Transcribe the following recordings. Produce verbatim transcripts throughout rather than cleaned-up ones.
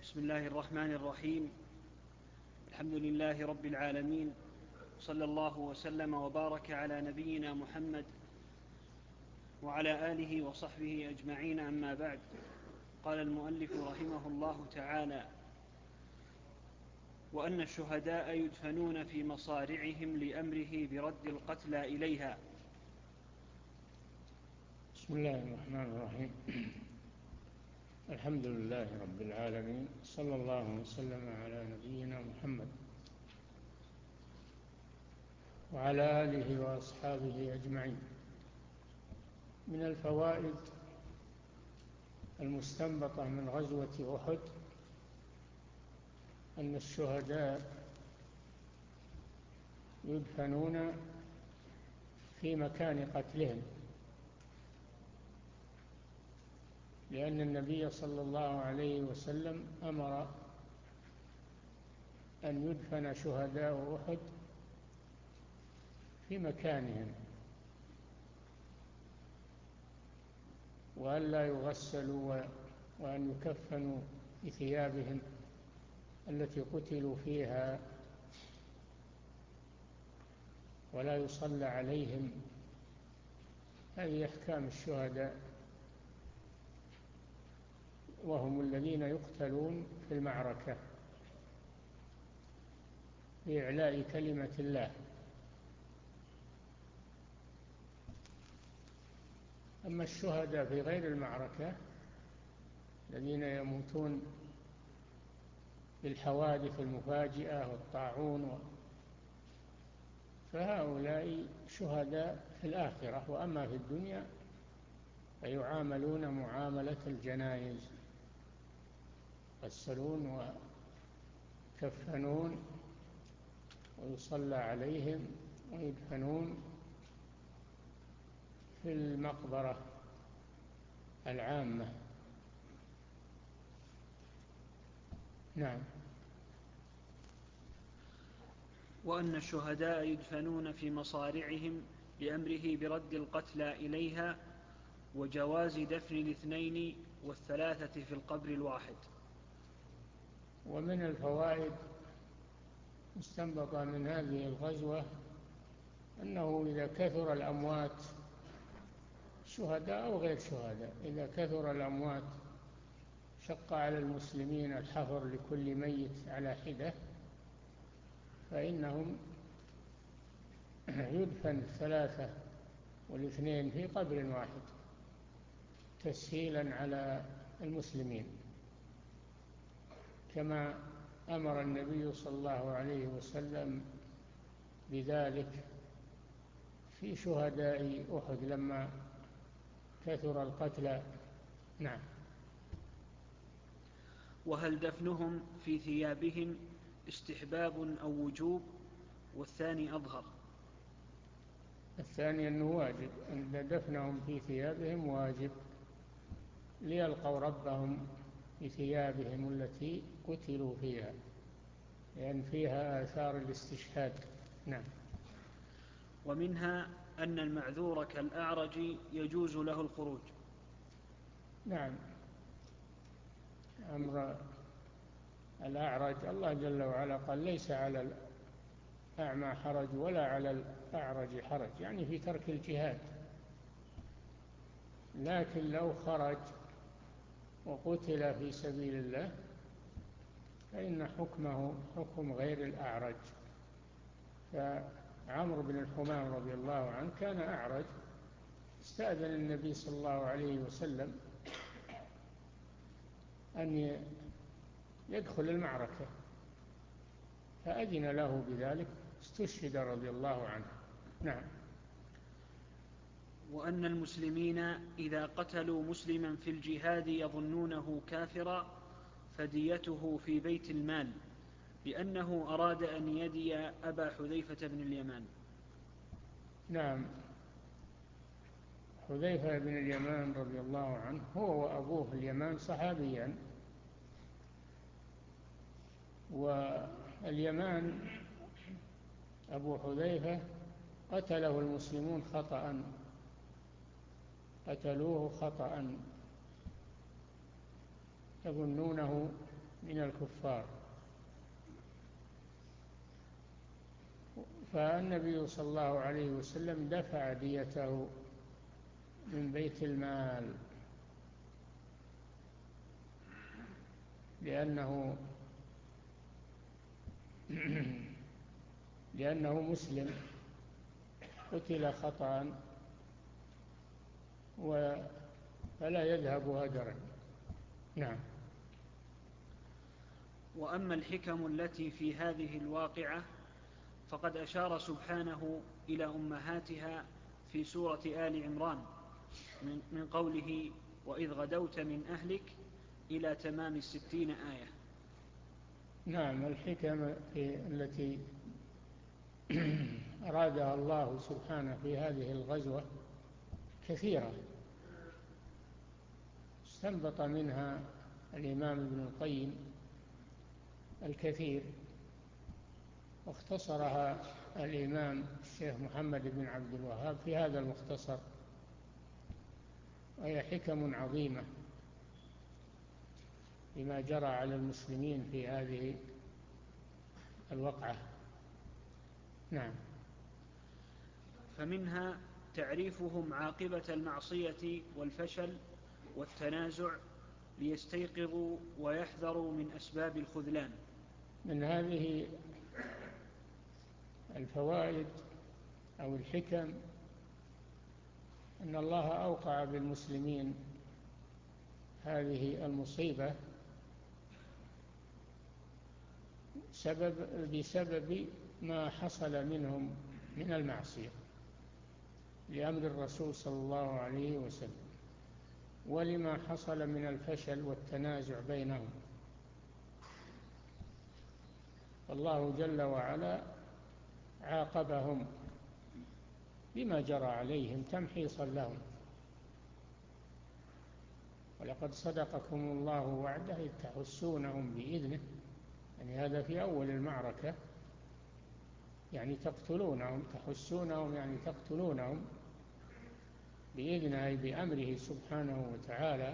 بسم الله الرحمن الرحيم. الحمد لله رب العالمين، صلى الله وسلم وبارك على نبينا محمد وعلى آله وصحبه أجمعين، أما بعد. قال المؤلف رحمه الله تعالى: وأن الشهداء يدفنون في مصارعهم لأمره برد القتلى إليها. بسم الله الرحمن الرحيم. الحمد لله رب العالمين، صلى الله وسلم على نبينا محمد وعلى آله وأصحابه أجمعين. من الفوائد المستنبطة من غزوة أحد أن الشهداء يدفنون في مكان قتلهم، لأن النبي صلى الله عليه وسلم أمر أن يدفن شهداء أحد في مكانهم، وأن لا يغسلوا وأن يكفنوا بثيابهم التي قتلوا فيها، ولا يصلى عليهم. هذه أحكام الشهداء، وهم الذين يقتلون في المعركة بإعلاء كلمة الله. أما الشهداء في غير المعركة الذين يموتون بالحوادث المفاجئة والطاعون، فهؤلاء شهداء في الآخرة، وأما في الدنيا فيعاملون معاملة الجنائز، يغسلون ويكفنون ويصلى عليهم ويدفنون في المقبرة العامة. نعم. وأن الشهداء يدفنون في مصارعهم لأمره برد القتلى إليها، وجواز دفن الاثنين والثلاثة في القبر الواحد. ومن الفوائد مستنبطة من هذه الغزوة أنه إذا كثر الأموات شهداء أو غير شهداء، إذا كثر الأموات شق على المسلمين الحفر لكل ميت على حدة، فإنهم يدفن الثلاثة والاثنين في قبر واحد تسهيلا على المسلمين، كما أمر النبي صلى الله عليه وسلم بذلك في شهداء أحد لما كثر القتلى. نعم. وهل دفنهم في ثيابهم استحباب أو وجوب؟ والثاني أظهر. الثاني أنه واجب، أن دفنهم في ثيابهم واجب، ليلقوا ربهم بثيابهم التي قتلوا فيها، لأن فيها آثار الاستشهاد. نعم. ومنها أن المعذور كالأعرج يجوز له الخروج. نعم. أمر الأعرج الله جل وعلا قال: ليس على الأعمى حرج ولا على الأعرج حرج، يعني في ترك الجهاد. لكن لو خرج وقتل في سبيل الله فإن حكمه حكم غير الأعرج. فعمرو بن الحمام رضي الله عنه كان أعرج، استأذن النبي صلى الله عليه وسلم أن يدخل المعركة، فأذن له بذلك، استشهد رضي الله عنه. نعم. وأن المسلمين إذا قتلوا مسلما في الجهاد يظنونه كافرا فديته في بيت المال، لأنه أراد أن يدي أبا حذيفة بن اليمان. نعم. حذيفة بن اليمان رضي الله عنه هو وأبوه اليمان صحابيان، واليمان أبو حذيفة قتله المسلمون خطأ، قتلوه خطأ، يظنونه من الكفار. فالنبي صلى الله عليه وسلم دفع ديته من بيت المال لأنه لأنه مسلم قتل خطأ فلا يذهب هدرا. نعم. وأما الحكم التي في هذه الواقعة فقد أشار سبحانه إلى أمهاتها في سورة آل عمران من قوله وإذ غدوت من أهلك إلى تمام الستين آية. نعم. الحكم التي أرادها الله سبحانه في هذه الغزوة كثيرة، استنبط منها الإمام ابن القيم الكثير، واختصرها الإمام الشيخ محمد بن عبد الوهاب في هذا المختصر، وهي حكم عظيمة بما جرى على المسلمين في هذه الوقعة. نعم. فمنها تعريفهم عاقبة المعصية والفشل والتنازع ليستيقظوا ويحذروا من أسباب الخذلان. من هذه الفوائد أو الحكم أن الله أوقع بالمسلمين هذه المصيبة سبب بسبب ما حصل منهم من المعصية لأمر الرسول صلى الله عليه وسلم، ولما حصل من الفشل والتنازع بينهم. الله جل وعلا عاقبهم بما جرى عليهم تمحيصا لهم. ولقد صدقكم الله وعده إذ تحسونهم بإذنه، يعني هذا في أول المعركة، يعني تقتلونهم، تحسونهم يعني تقتلونهم بإذنه أي بأمره سبحانه وتعالى،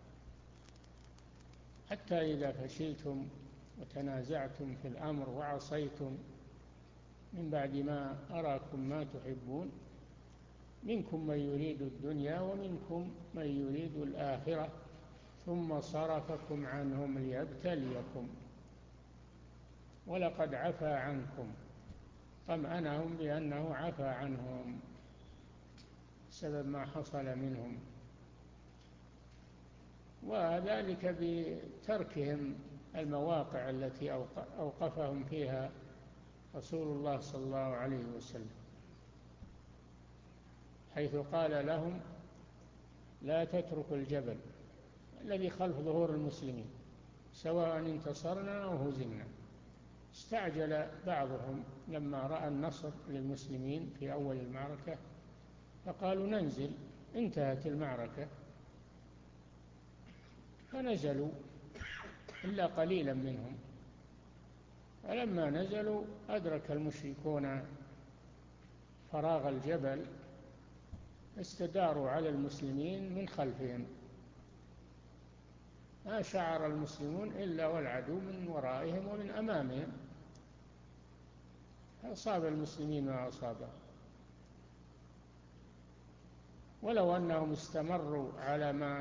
حتى إذا فشلتم وتنازعتم في الأمر وعصيتم من بعد ما أراكم ما تحبون منكم من يريد الدنيا ومنكم من يريد الآخرة ثم صرفكم عنهم ليبتليكم ولقد عفا عنكم. طمأنهم بأنه عفا عنهم سبب ما حصل منهم، وذلك بتركهم المواقع التي أوقفهم فيها رسول الله صلى الله عليه وسلم، حيث قال لهم لا تتركوا الجبل الذي خلف ظهور المسلمين سواء انتصرنا أو هزمنا. استعجل بعضهم لما رأى النصر للمسلمين في أول المعركة فقالوا ننزل، انتهت المعركة، فنزلوا إلا قليلا منهم. فلما نزلوا أدرك المشركون فراغ الجبل استداروا على المسلمين من خلفهم، ما شعر المسلمون إلا والعدو من ورائهم ومن أمامهم، أصاب المسلمين ما أصابهم. ولو أنهم استمروا على ما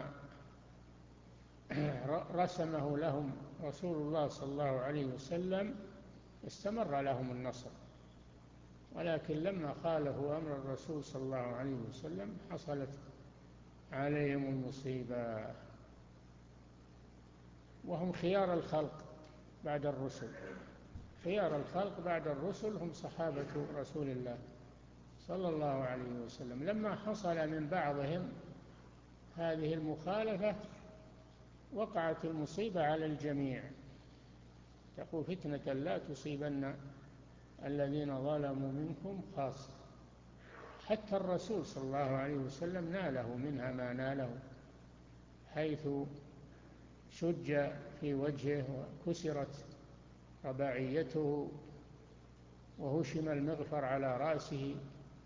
رسمه لهم رسول الله صلى الله عليه وسلم استمر لهم النصر، ولكن لما خالفوا أمر الرسول صلى الله عليه وسلم حصلت عليهم المصيبة. وهم خيار الخلق بعد الرسل، خيار الخلق بعد الرسل هم صحابة رسول الله صلى الله عليه وسلم. لما حصل من بعضهم هذه المخالفة وقعت المصيبة على الجميع. تقول فتنة لا تصيبن الذين ظلموا منكم خاصة. حتى الرسول صلى الله عليه وسلم ناله منها ما ناله، حيث شج في وجهه وكسرت رباعيته وهشم المغفر على رأسه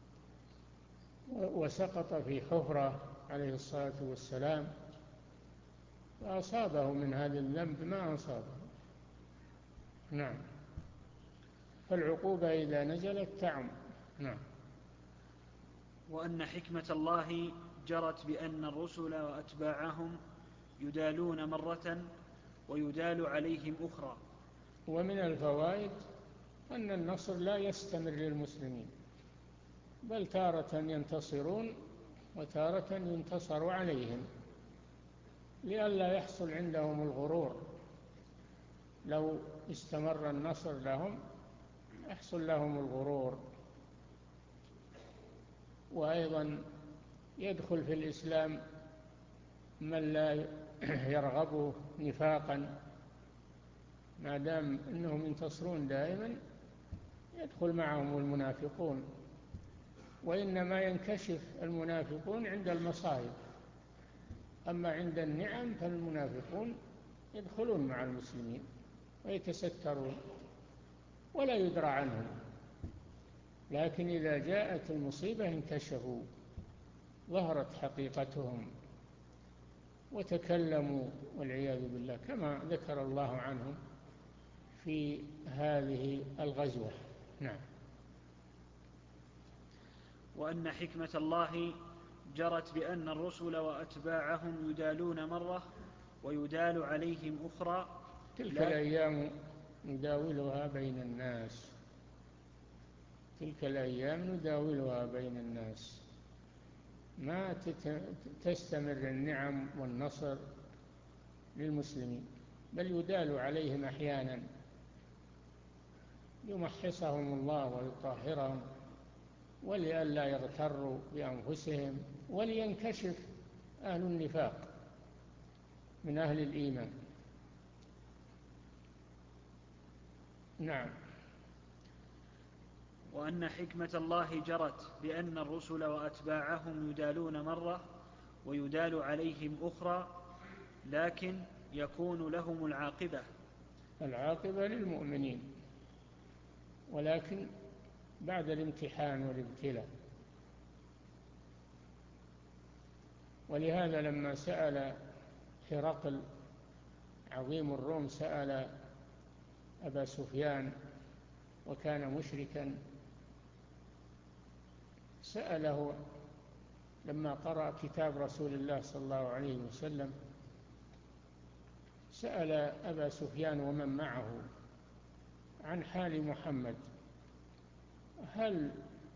وسقط في حفرة عليه الصلاة والسلام، فأصابه من هذا الذنب ما أصابه، نعم. فالعقوبة إذا نزلت تعم. نعم. وأن حكمة الله جرت بأن الرسل وأتباعهم يدالون مرة ويدال عليهم أخرى. ومن الفوائد أن النصر لا يستمر للمسلمين، بل تارة ينتصرون وتارة ينتصر عليهم، لئلا يحصل عندهم الغرور. لو استمر النصر لهم يحصل لهم الغرور. وأيضا يدخل في الإسلام من لا يرغبه نفاقا، ما دام أنهم ينتصرون دائما يدخل معهم المنافقون، وإنما ينكشف المنافقون عند المصائب، أما عند النعم فالمنافقون يدخلون مع المسلمين ويتسترون ولا يدرى عنهم، لكن إذا جاءت المصيبة انكشفوا، ظهرت حقيقتهم وتكلموا والعياذ بالله، كما ذكر الله عنهم في هذه الغزوة. نعم. وأن حكمة الله جرت بأن الرسل وأتباعهم يدالون مرة ويدال عليهم أخرى. تلك الأيام نداولها بين الناس، تلك الأيام نداولها بين الناس، ما تستمر النعم والنصر للمسلمين، بل يدال عليهم أحيانا يمحصهم الله ويطهرهم، ولئلا يغتروا بأنفسهم، ولينكشف أهل النفاق من أهل الإيمان. نعم. وأن حكمة الله جرت بأن الرسل وأتباعهم يدالون مرة ويدال عليهم أخرى، لكن يكون لهم العاقبة. العاقبة للمؤمنين، ولكن بعد الامتحان والابتلاء. ولهذا لما سأل هرقل عظيم الروم سأل أبا سفيان وكان مشركا، سأله لما قرأ كتاب رسول الله صلى الله عليه وسلم، سأل أبا سفيان ومن معه عن حال محمد، هل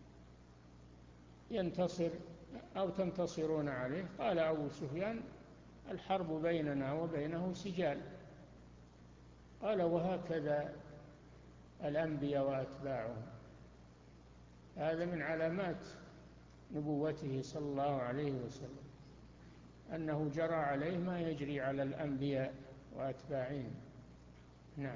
ينتصر أو تنتصرون عليه؟ قال أبو سفيان الحرب بيننا وبينه سجال. قال وهكذا الأنبياء وأتباعهم، هذا من علامات نبوته صلى الله عليه وسلم، أنه جرى عليه ما يجري على الأنبياء وأتباعهم. نعم.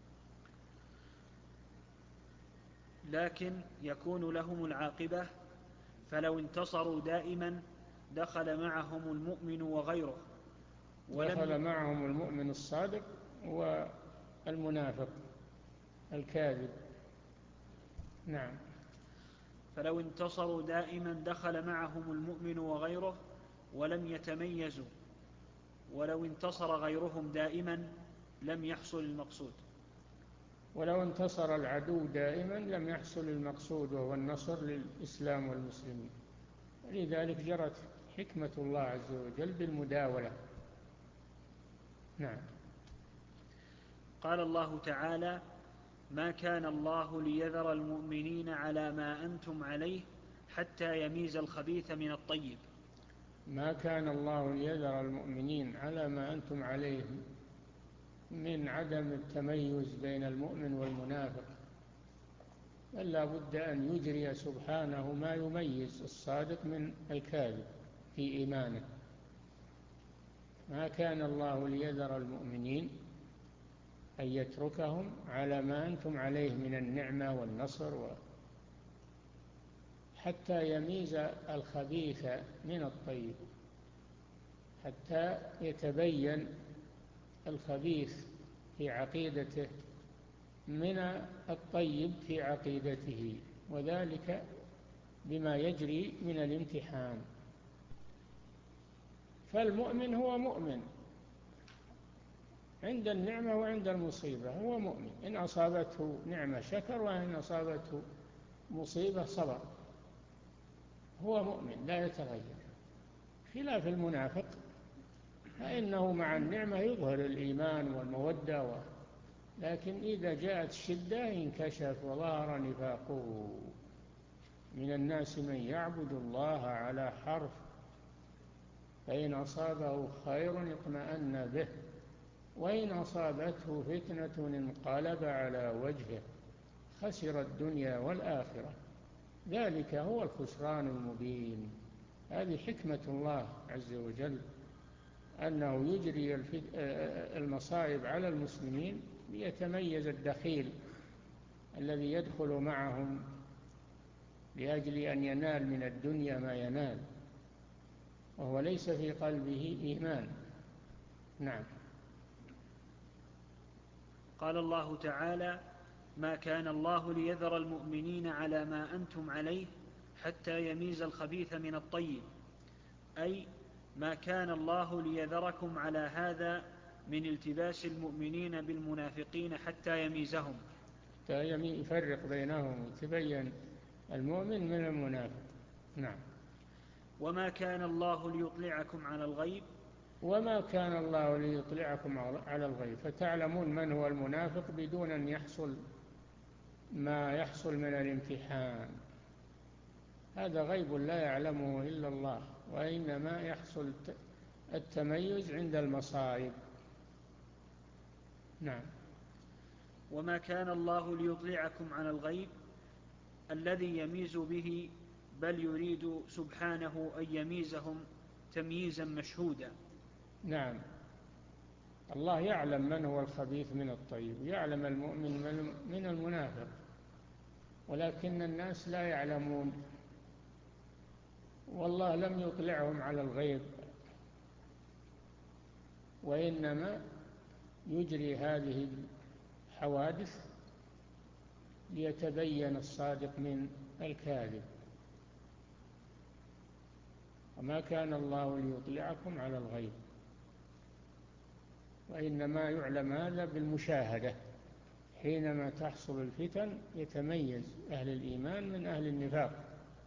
لكن يكون لهم العاقبة، فلو انتصروا دائما دخل معهم المؤمن وغيره، دخل معهم المؤمن الصادق والمنافق الكاذب. نعم. فلو انتصروا دائما دخل معهم المؤمن وغيره ولم يتميزوا، ولو انتصر غيرهم دائما لم يحصل المقصود. ولو انتصر العدو دائما لم يحصل المقصود، وهو النصر للإسلام والمسلمين. لذلك جرت حكمة الله عز وجل بالمداولة. نعم. قال الله تعالى: ما كان الله ليذر المؤمنين على ما أنتم عليه حتى يميز الخبيث من الطيب. ما كان الله ليذر المؤمنين على ما أنتم عليه من عدم التميز بين المؤمن والمنافق، بل لا بد أن يجري سبحانه ما يميز الصادق من الكاذب في إيمانه. ما كان الله ليذر المؤمنين أن يتركهم على ما أنتم عليه من النعمة والنصر و... حتى يميز الخبيث من الطيب، حتى يتبين الخبيث في عقيدته من الطيب في عقيدته، وذلك بما يجري من الامتحان. فالمؤمن هو مؤمن عند النعمة وعند المصيبة هو مؤمن، إن أصابته نعمة شكر، وإن أصابته مصيبة صبر، هو مؤمن لا يتغير. خلاف المنافق فإنه مع النعمة يظهر الإيمان والمودة و... لكن إذا جاءت الشدة انكشف وظهر نفاقه. من الناس من يعبد الله على حرف، فإن أصابه خير اطمأن به، وإن أصابته فتنة انقلب على وجهه خسر الدنيا والآخرة، ذلك هو الخسران المبين. هذه حكمة الله عز وجل، أنه يجري المصائب على المسلمين ليتميز الدخيل الذي يدخل معهم لأجل أن ينال من الدنيا ما ينال وهو ليس في قلبه إيمان. نعم. قال الله تعالى: ما كان الله ليذر المؤمنين على ما أنتم عليه حتى يميز الخبيث من الطيب، أي ما كان الله ليذركم على هذا من التباس المؤمنين بالمنافقين حتى يميزهم، حتى يفرق بينهم ويتبين المؤمن من المنافق. نعم. وما كان الله ليطلعكم على الغيب وما كان الله ليطلعكم على الغيب فتعلمون من هو المنافق بدون أن يحصل ما يحصل من الامتحان. هذا غيب لا يعلمه إلا الله، وإنما يحصل التميز عند المصائب. نعم. وما كان الله ليطلعكم على الغيب الذي يميز به، بل يريد سبحانه أن يميزهم تمييزا مشهودا. نعم. الله يعلم من هو الخبيث من الطيب، يعلم المؤمن من المنافق، ولكن الناس لا يعلمون، والله لم يطلعهم على الغيب، وإنما يجري هذه الحوادث ليتبين الصادق من الكاذب. وما كان الله ليطلعكم على الغيب، وإنما يعلم هذا بالمشاهدة، حينما تحصل الفتن يتميز أهل الإيمان من أهل النفاق.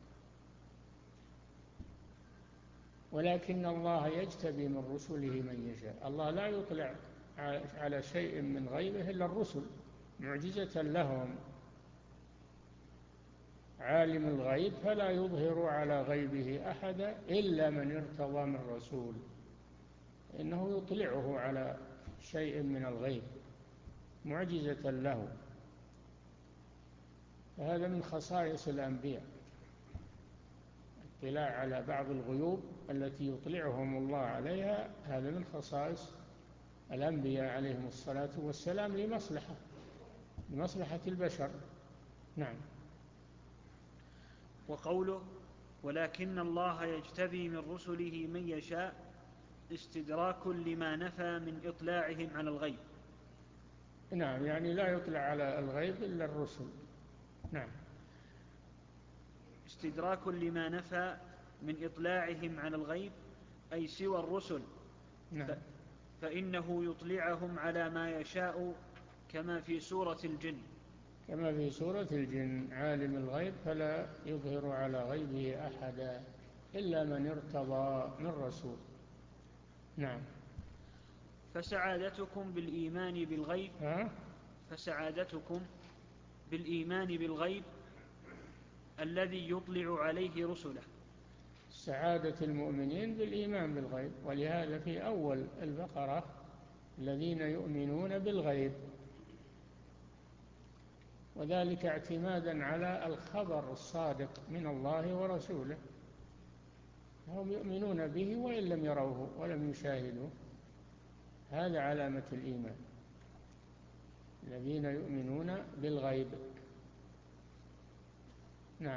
ولكن الله يجتبي من رسله من يشاء، الله لا يطلع على شيء من غيبه إلا الرسل معجزة لهم. عالم الغيب فلا يظهر على غيبه أحدا إلا من ارتضى من رسول، إنه يطلعه على شيء من الغيب معجزة له. فهذا من خصائص الأنبياء، الاطلاع على بعض الغيوب التي يطلعهم الله عليها، هذا من خصائص الأنبياء عليهم الصلاة والسلام لمصلحة لمصلحة البشر. نعم. وقوله: ولكن الله يجتبي من رسله من يشاء، استدراك لما نفى من إطلاعهم على الغيب. نعم، يعني لا يطلع على الغيب إلا الرسل. نعم. استدراك لما نفى من إطلاعهم على الغيب أي سوى الرسل. نعم. ف... فإنه يطلعهم على ما يشاء، كما في سورة الجن كما في سورة الجن: عالم الغيب فلا يظهر على غيبه أحدا إلا من ارتضى من رسول. نعم. فسعادتكم بالإيمان بالغيب ها؟ فسعادتكم بالإيمان بالغيب الذي يطلع عليه رسله. سعادة المؤمنين بالإيمان بالغيب، ولهذا في أول البقرة: الذين يؤمنون بالغيب، وذلك اعتمادا على الخبر الصادق من الله ورسوله، هم يؤمنون به وإن لم يروه ولم يشاهدوه، هذا علامة الإيمان، الذين يؤمنون بالغيب. نعم.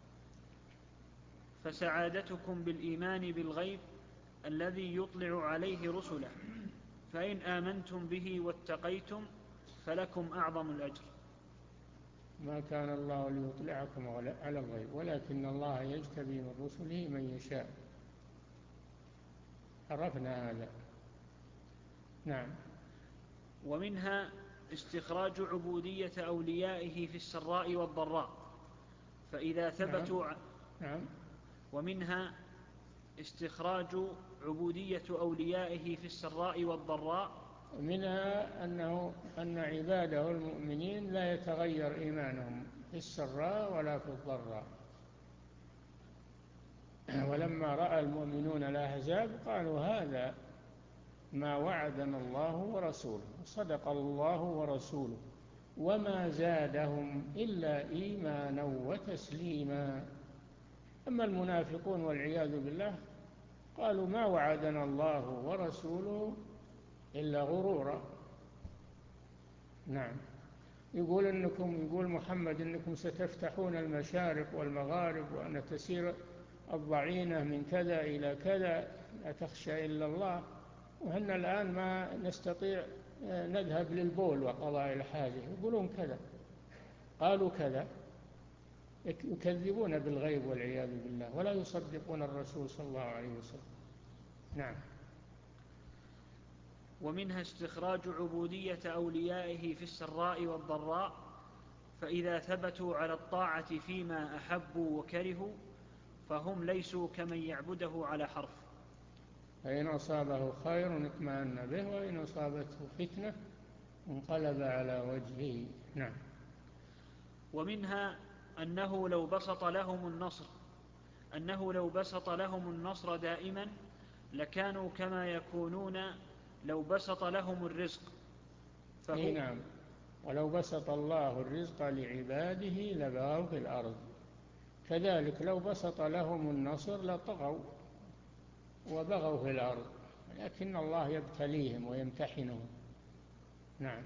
فسعادتكم بالإيمان بالغيب الذي يطلع عليه رسله، فإن آمنتم به واتقيتم فلكم أعظم الأجر. ما كان الله ليطلعكم على الغيب ولكن الله يجتبي من رسله من يشاء. عرفنا هذا. نعم. ومنها استخراج عبودية أوليائه في السراء والضراء، فإذا ثبتوا نعم. نعم. ومنها استخراج عبودية أوليائه في السراء والضراء، ومنها أنه أن عباده المؤمنين لا يتغير إيمانهم في السراء ولا في الضراء. ولما رأى المؤمنون الأحزاب قالوا هذا ما وعدنا الله ورسوله، صدق الله ورسوله، وما زادهم إلا إيمانا وتسليما. أما المنافقون والعياذ بالله قالوا ما وعدنا الله ورسوله إلا غرورا. نعم. يقول إنكم يقول محمد إنكم ستفتحون المشارق والمغارب، وأن تسير الضعينة من كذا إلى كذا، لا تخشى إلا الله، وأن الآن ما نستطيع نذهب للبول وقضاء الحاجة. يقولون كذا، قالوا كذا، يكذبون بالغيب والعياذ بالله، ولا يصدقون الرسول صلى الله عليه وسلم. نعم. ومنها استخراج عبودية أوليائه في السراء والضراء، فإذا ثبتوا على الطاعة فيما أحبوا وكرهوا فهم ليسوا كمن يعبده على حرف. فإن أصابه خير اطمأن به، وإن أصابته فتنة انقلب على وجهه. نعم. ومنها أنه لو بسط لهم النصر أنه لو بسط لهم النصر دائما لكانوا كما يكونون لو بسط لهم الرزق. فهو نعم. ولو بسط الله الرزق لعباده لبغوا في الأرض، كذلك لو بسط لهم النصر لطغوا وبغوا في الأرض، لكن الله يبتليهم ويمتحنهم. نعم.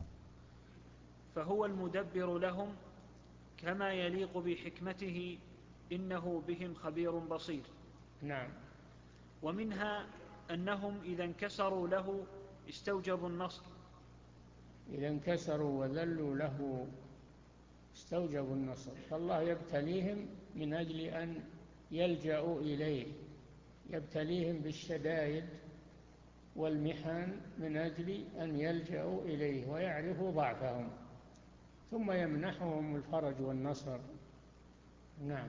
فهو المدبر لهم كما يليق بحكمته، إنه بهم خبير بصير. نعم. ومنها أنهم إذا انكسروا له استوجبوا النصر. إذا انكسروا وذلوا له استوجبوا النصر، فالله يبتليهم من أجل أن يلجأوا إليه، يبتليهم بالشدائد والمحن من أجل أن يلجأوا إليه ويعرفوا ضعفهم، ثم يمنحهم الفرج والنصر. نعم.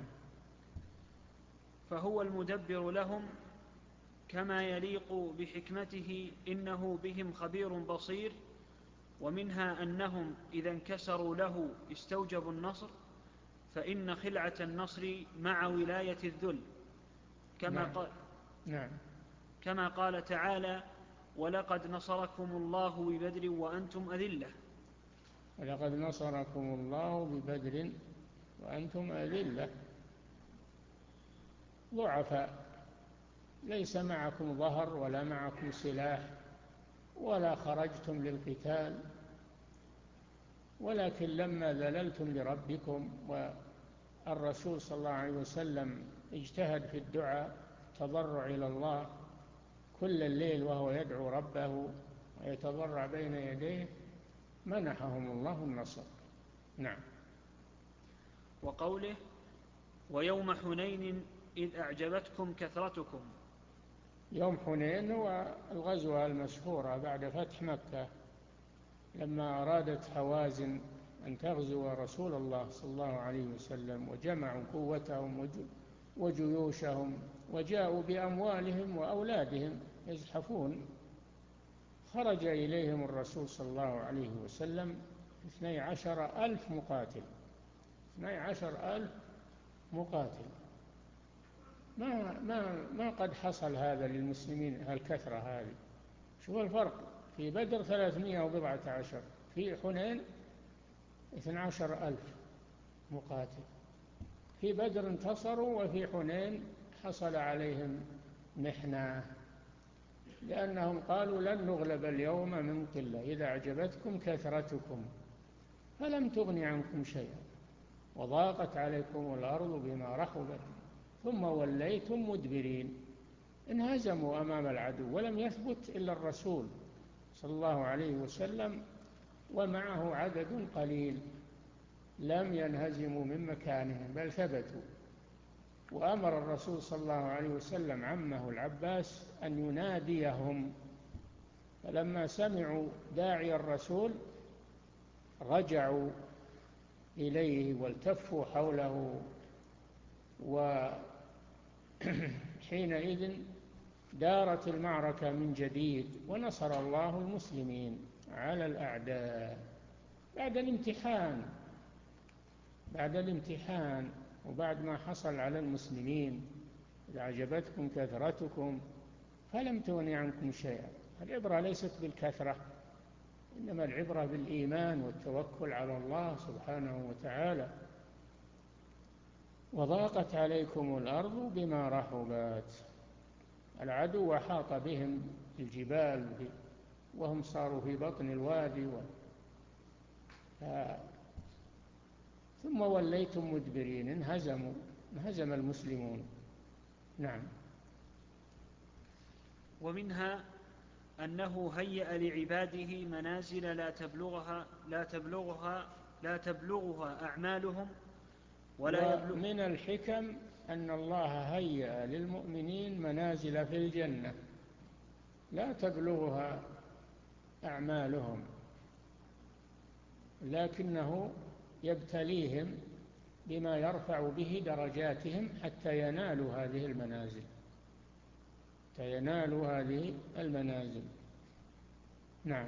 فهو المدبر لهم كما يليق بحكمته، إنه بهم خبير بصير. ومنها أنهم إذا انكسروا له استوجبوا النصر، فإن خلعة النصر مع ولاية الذل، كما, نعم. قال نعم. كما قال تعالى: ولقد نصركم الله ببدر وأنتم أذلة. ولقد نصركم الله ببدر وأنتم أذلة، ضعفاء، ليس معكم ظهر ولا معكم سلاح ولا خرجتم للقتال، ولكن لما ذللتم لربكم، والرسول صلى الله عليه وسلم اجتهد في الدعاء تضرع إلى الله كل الليل وهو يدعو ربه ويتضرع بين يديه، منحهم الله النصر. نعم. وقوله: ويوم حنين إذ أعجبتكم كثرتكم. يوم حنين هو الغزوة المشهورة بعد فتح مكة، لما أرادت حوازن أن تغزو رسول الله صلى الله عليه وسلم، وجمعوا قوتهم وجيوشهم وجاءوا بأموالهم وأولادهم يزحفون، خرج إليهم الرسول صلى الله عليه وسلم اثني عشر ألف مقاتل اثني عشر ألف مقاتل. ما, ما, ما قد حصل هذا للمسلمين هالكثرة هذه. شوف الفرق، في بدر ثلاثمائة وبضعة عشر، في حنين اثني عشر ألف مقاتل. في بدر انتصروا، وفي حنين حصل عليهم محنة، لأنهم قالوا لن نغلب اليوم من قلة، إذا أعجبتكم كثرتكم فلم تغن عنكم شيئا وضاقت عليكم الأرض بما رحبت ثم وليتم مدبرين. انهزموا أمام العدو، ولم يثبت إلا الرسول صلى الله عليه وسلم ومعه عدد قليل، لم ينهزموا من مكانهم بل ثبتوا. وأمر الرسول صلى الله عليه وسلم عمه العباس أن يناديهم فلما سمعوا داعي الرسول رجعوا إليه والتفوا حوله، وحينئذ دارت المعركة من جديد، ونصر الله المسلمين على الأعداء بعد الامتحان بعد الامتحان وبعد ما حصل على المسلمين. إذا أعجبتكم كثرتكم فلم تغن عنكم شيئا. العبرة ليست بالكثرة، إنما العبرة بالإيمان والتوكل على الله سبحانه وتعالى. وضاقت عليكم الأرض بما رحبت، العدو وحاط بهم الجبال وهم صاروا في بطن الوادي و... ف... ثم وليتم مدبرين، انهزموا انهزم المسلمون. نعم. ومنها أنه هيأ لعباده منازل لا تبلغها لا تبلغها لا تبلغها أعمالهم ولا يبلغ. ومن الحكم أن الله هيأ للمؤمنين منازل في الجنة لا تبلغها أعمالهم، لكنه يبتليهم بما يرفع به درجاتهم حتى ينالوا هذه المنازل حتى ينالوا هذه المنازل. نعم.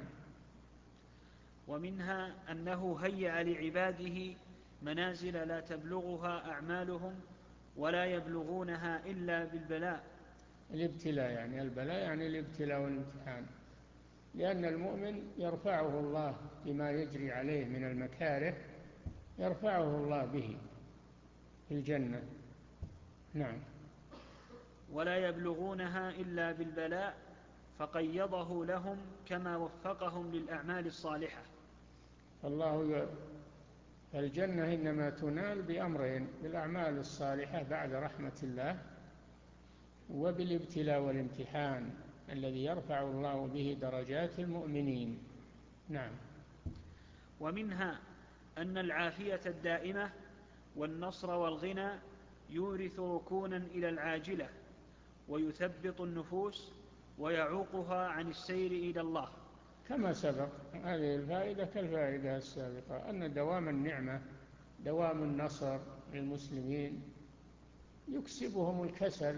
ومنها أنه هيأ لعباده منازل لا تبلغها أعمالهم ولا يبلغونها إلا بالبلاء. الابتلاء يعني البلاء يعني الابتلاء والامتحان، لأن المؤمن يرفعه الله بما يجري عليه من المكاره، يرفعه الله به في الجنة. نعم. ولا يبلغونها إلا بالبلاء فقيضه لهم كما وفقهم للأعمال الصالحة. فالله الجنة إنما تنال بأمرين: بالأعمال الصالحة بعد رحمة الله، وبالابتلاء والامتحان الذي يرفع الله به درجات المؤمنين. نعم. ومنها أن العافية الدائمة والنصر والغنى يورث ركونا إلى العاجلة ويثبط النفوس ويعوقها عن السير إلى الله. كما سبق، هذه الفائدة كالفائدة السابقة، أن دوام النعمة دوام النصر للمسلمين يكسبهم الكسل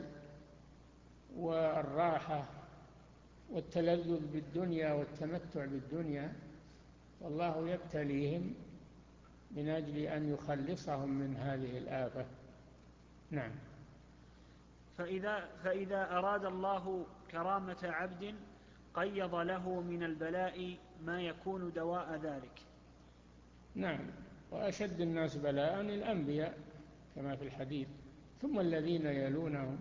والراحة والتلذذ بالدنيا والتمتع بالدنيا، والله يبتليهم من أجل أن يخلصهم من هذه الآفة. نعم. فإذا, فإذا أراد الله كرامة عبد قيض له من البلاء ما يكون دواء ذلك. نعم. وأشد الناس بلاء الأنبياء كما في الحديث، ثم الذين يلونهم.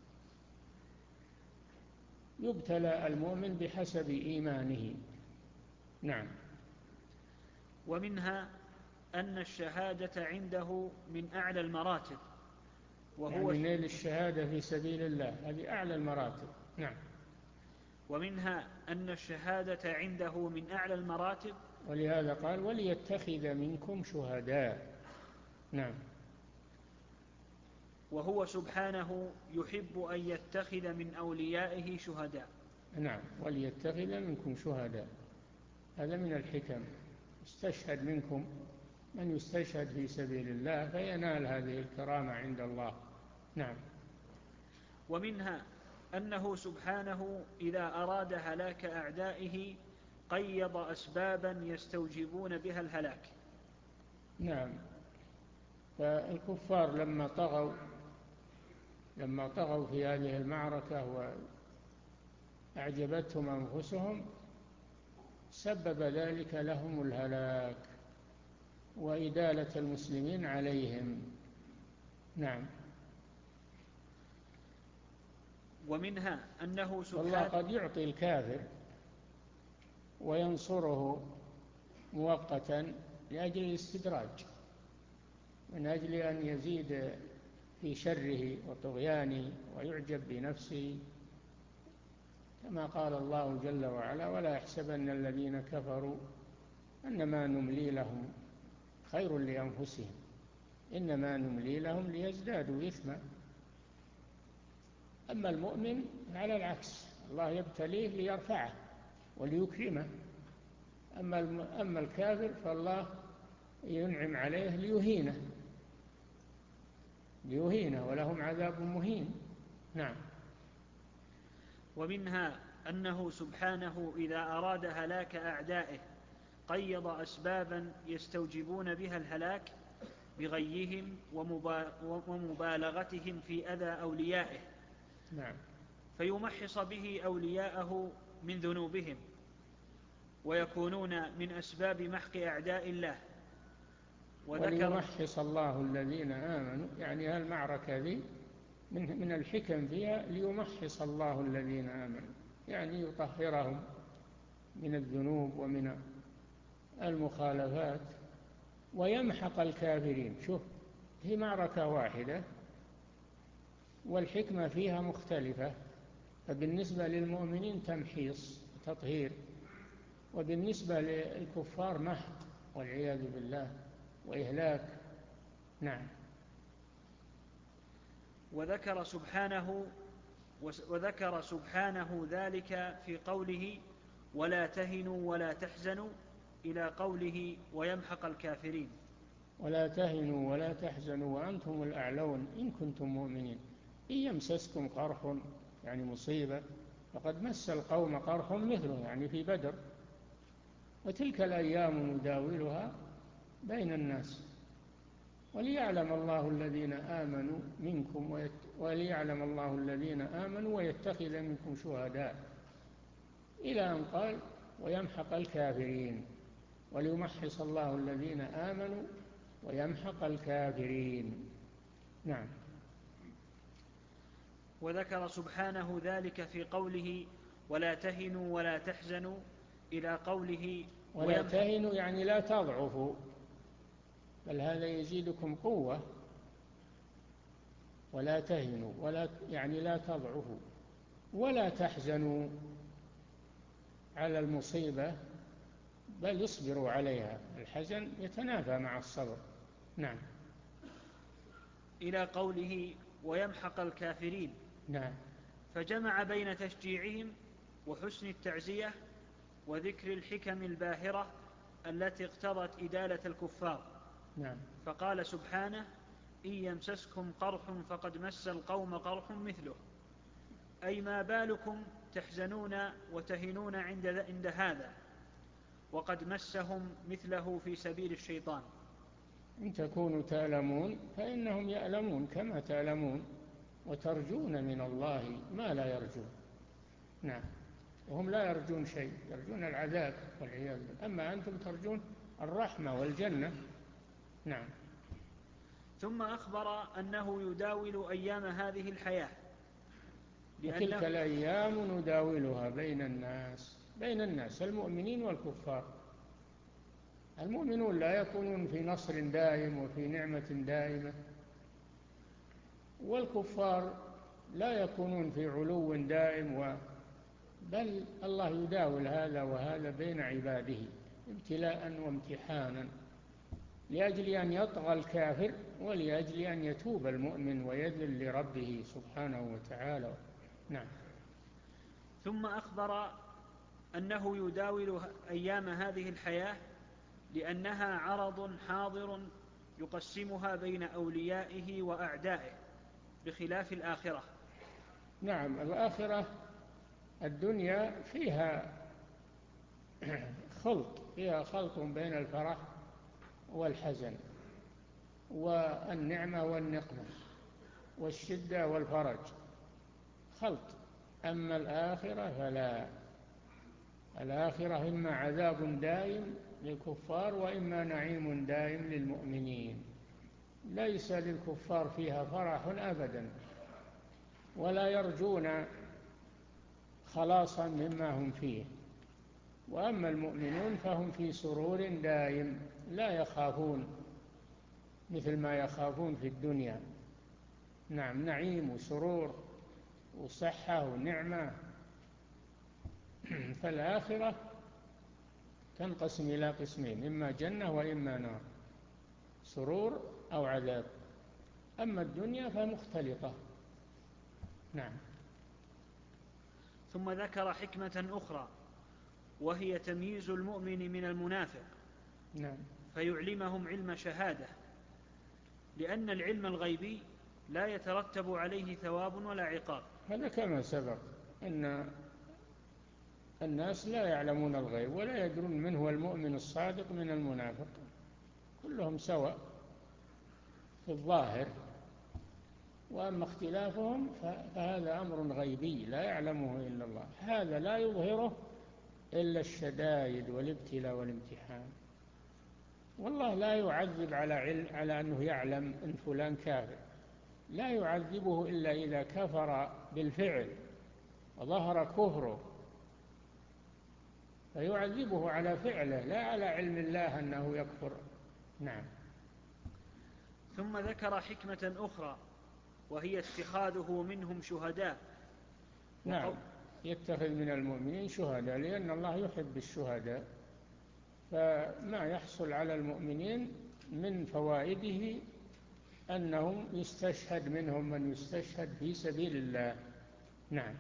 يبتلى المؤمن بحسب إيمانه. نعم. ومنها أن الشهادة عنده من أعلى المراتب، وهو يعني نيل الشهادة في سبيل الله، هذه أعلى المراتب. نعم. ومنها أن الشهادة عنده من أعلى المراتب، ولهذا قال: وليتخذ منكم شهداء. نعم. وهو سبحانه يحب أن يتخذ من أوليائه شهداء. نعم. وليتخذ منكم شهداء، هذا من الحكم. استشهد منكم من يستشهد في سبيل الله فينال هذه الكرامة عند الله. نعم. ومنها أنه سبحانه إذا أراد هلاك أعدائه قيض أسبابا يستوجبون بها الهلاك. نعم. فالكفار لما طغوا لما طغوا في هذه المعركة وأعجبتهم أنفسهم سبب ذلك لهم الهلاك وإدالة المسلمين عليهم. نعم. ومنها أنه سبحانه والله قد يعطي الكافر وينصره مؤقتا لأجل الاستدراج، من أجل أن يزيد في شره وطغيانه ويعجب بنفسه، كما قال الله جل وعلا: ولا يحسبن الذين كفروا أنما نملي لهم خير لأنفسهم إنما نملي لهم ليزدادوا إثما. أما المؤمن على العكس، الله يبتليه ليرفعه وليكرمه. أما أما الكافر فالله ينعم عليه ليهينه ليهينه ولهم عذاب مهين. نعم. ومنها أنه سبحانه إذا أراد هلاك أعدائه قيض أسبابا يستوجبون بها الهلاك بغيهم ومبالغتهم في أذى أوليائه. نعم. فيمحص به أولياءه من ذنوبهم ويكونون من أسباب محق أعداء الله. وليمحص الله الذين آمنوا، يعني المعركة ذي من من الحكم فيها ليمحص الله الذين آمنوا، يعني يطهرهم من الذنوب ومن المخالفات، ويمحق الكافرين. شوف، هي معركة واحدة والحكمة فيها مختلفة، فبالنسبة للمؤمنين تمحيص تطهير، وبالنسبة للكفار محق والعياذ بالله وإهلاك. نعم. وذكر سبحانه وذكر سبحانه ذلك في قوله ولا تهنوا ولا تحزنوا إلى قوله ويمحق الكافرين. ولا تهنوا ولا تحزنوا وأنتم الأعلون إن كنتم مؤمنين إن يمسسكم قرح، يعني مصيبة، فقد مس القوم قرح مثله، يعني في بدر، وتلك الأيام نداولها بين الناس وليعلم الله الذين آمنوا منكم ويت... وليعلم الله الذين آمنوا ويتخذ منكم شهداء، إلى أن قال ويمحق الكافرين، وليمحص الله الذين آمنوا ويمحق الكافرين. نعم. وذكر سبحانه ذلك في قوله ولا تهنوا ولا تحزنوا إلى قوله ولا تهنوا يعني لا تضعفوا، بل هذا يزيدكم قوة. ولا تهنوا ولا يعني لا تضعفوا، ولا تحزنوا على المصيبة، بل اصبروا عليها. الحزن يتنافى مع الصبر. نعم. إلى قوله ويمحق الكافرين. نعم. فجمع بين تشجيعهم وحسن التعزية وذكر الحكم الباهرة التي اقتضت إدالة الكفار. نعم. فقال سبحانه إن يمسسكم قرح فقد مس القوم قرح مثله، أي ما بالكم تحزنون وتهنون عند, عند هذا وقد مسهم مثله في سبيل الشيطان. إن تكونوا تألمون فإنهم يألمون كما تألمون، وترجون من الله ما لا يرجون. نعم. وهم لا يرجون شيء، يرجون العذاب والعياذ بالله، أما أنتم ترجون الرحمة والجنة. نعم. ثم أخبر أنه يداول أيام هذه الحياة، وتلك الأيام نداولها بين الناس بين الناس المؤمنين والكفار. المؤمنون لا يكونون في نصر دائم وفي نعمة دائمة، والكفار لا يكونون في علو دائم و... بل الله يداول هذا وهذا بين عباده ابتلاء وامتحانا، لأجل أن يطغى الكافر ولأجل أن يتوب المؤمن ويذل لربه سبحانه وتعالى. نعم. ثم أخبر أنه يداول أيام هذه الحياة لأنها عرض حاضر يقسمها بين أوليائه وأعدائه بخلاف الآخرة. نعم. الآخرة الدنيا فيها خلط فيها خلط بين الفرح والحزن والنعمة والنقمة والشدة والفرج، خلط. أما الآخرة فلا، الآخرة إما عذاب دائم للكفار وإما نعيم دائم للمؤمنين. ليس للكفار فيها فرح أبدا، ولا يرجون خلاصا مما هم فيه. وأما المؤمنون فهم في سرور دائم، لا يخافون مثل ما يخافون في الدنيا. نعم. نعيم وسرور وصحة ونعمة. فالآخرة تنقسم إلى قسمين، إما جنة وإما نار، سرور أو عذاب. أما الدنيا فمختلطة. نعم. ثم ذكر حكمة أخرى، وهي تمييز المؤمن من المنافق. نعم. فيعلمهم علم شهادة، لأن العلم الغيبي لا يترتب عليه ثواب ولا عقاب. هذا كما سبق أن الناس لا يعلمون الغيب ولا يدرون من هو المؤمن الصادق من المنافق، كلهم سواء في الظاهر، وأما اختلافهم فهذا أمر غيبي لا يعلمه إلا الله، هذا لا يظهره إلا الشدائد والابتلاء والامتحان. والله لا يعذب على علم على أنه يعلم أن فلان كافر، لا يعذبه إلا إذا كفر بالفعل وظهر كفره، فيعذبه على فعله لا على علم الله أنه يكفر. نعم. ثم ذكر حكمة أخرى وهي اتخاذه منهم شهداء. نعم، يتخذ من المؤمنين شهداء لأن الله يحب الشهداء، فما يحصل على المؤمنين من فوائده أنهم يستشهد منهم من يستشهد في سبيل الله. نعم.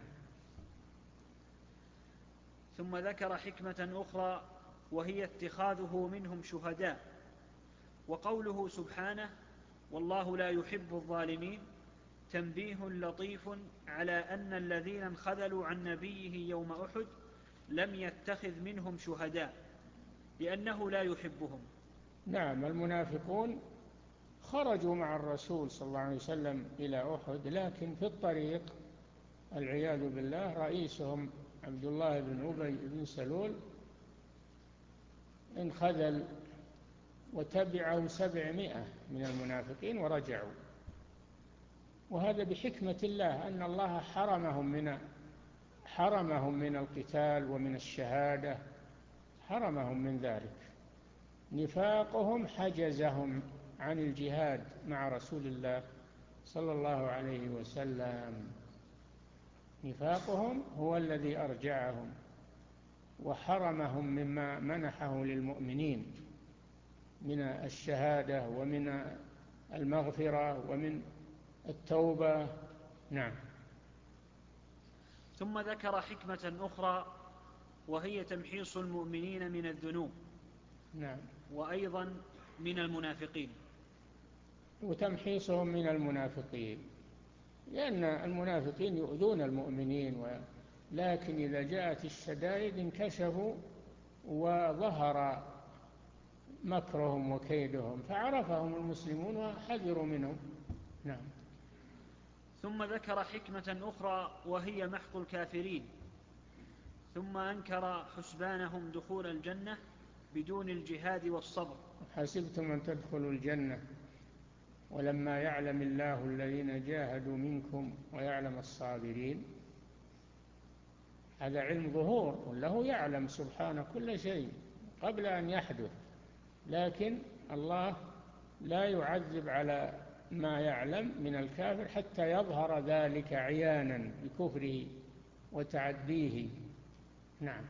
ثم ذكر حكمة أخرى وهي اتخاذه منهم شهداء. وقوله سبحانه والله لا يحب الظالمين تنبيه لطيف على أن الذين انخذلوا عن نبيه يوم أحد لم يتخذ منهم شهداء لأنه لا يحبهم. نعم، المنافقون خرجوا مع الرسول صلى الله عليه وسلم إلى أحد، لكن في الطريق العياذ بالله رئيسهم عبد الله بن أبي بن سلول انخذل وتبعه سبعمائة من المنافقين ورجعوا، وهذا بحكمة الله أن الله حرمهم من حرمهم من القتال ومن الشهادة، حرمهم من ذلك. نفاقهم حجزهم عن الجهاد مع رسول الله صلى الله عليه وسلم، نفاقهم هو الذي أرجعهم وحرمهم مما منحه للمؤمنين من الشهادة ومن المغفرة ومن التوبة. نعم. ثم ذكر حكمة أخرى وهي تمحيص المؤمنين من الذنوب. نعم. وأيضا من المنافقين. وتمحيصهم من المنافقين، لأن المنافقين يؤذون المؤمنين و... لكن إذا جاءت الشدائد انكشفوا وظهر مكرهم وكيدهم فعرفهم المسلمون وحذروا منهم. نعم. ثم ذكر حكمة أخرى وهي محق الكافرين، ثم أنكر حسبانهم دخول الجنة بدون الجهاد والصبر. حسبتم أن تدخلوا الجنة ولما يعلم الله الذين جاهدوا منكم ويعلم الصابرين. هذا علم ظهور، وله يعلم سبحانه كل شيء قبل أن يحدث، لكن الله لا يعذب على ما يعلم من الكافر حتى يظهر ذلك عيانا بكفره وتعديه. نعم.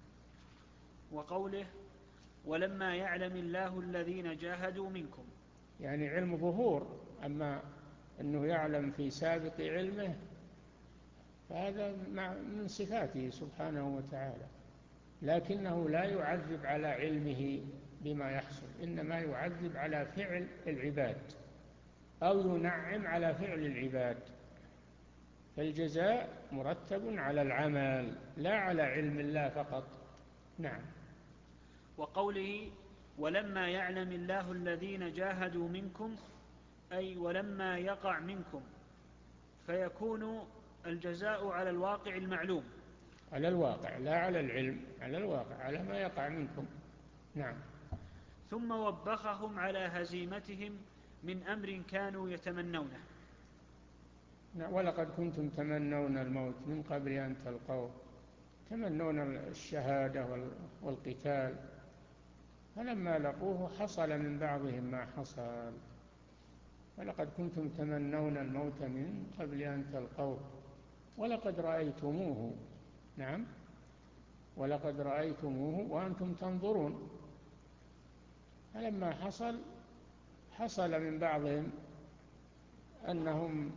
وقوله ولما يعلم الله الذين جاهدوا منكم، يعني علم ظهور، أما أنه يعلم في سابق علمه فهذا من صفاته سبحانه وتعالى، لكنه لا يعذب على علمه بما يحصل، إنما يعذب على فعل العباد أو ينعم على فعل العباد، فالجزاء مرتب على العمل لا على علم الله فقط. نعم. وقوله ولما يعلم الله الذين جاهدوا منكم أي ولما يقع منكم، فيكون الجزاء على الواقع المعلوم، على الواقع لا على العلم، على الواقع على ما يقع منكم. نعم. ثم وبخهم على هزيمتهم من أمر كانوا يتمنونه. نعم. ولقد كنتم تمنون الموت من قبل أن تلقوه، تمنون الشهادة والقتال، فلما لقوه حصل من بعضهم ما حصل. ولقد كنتم تمنون الموت من قبل أن تلقوه ولقد رأيتموه. نعم. ولقد رأيتموه وأنتم تنظرون، فلما حصل حصل من بعضهم أنهم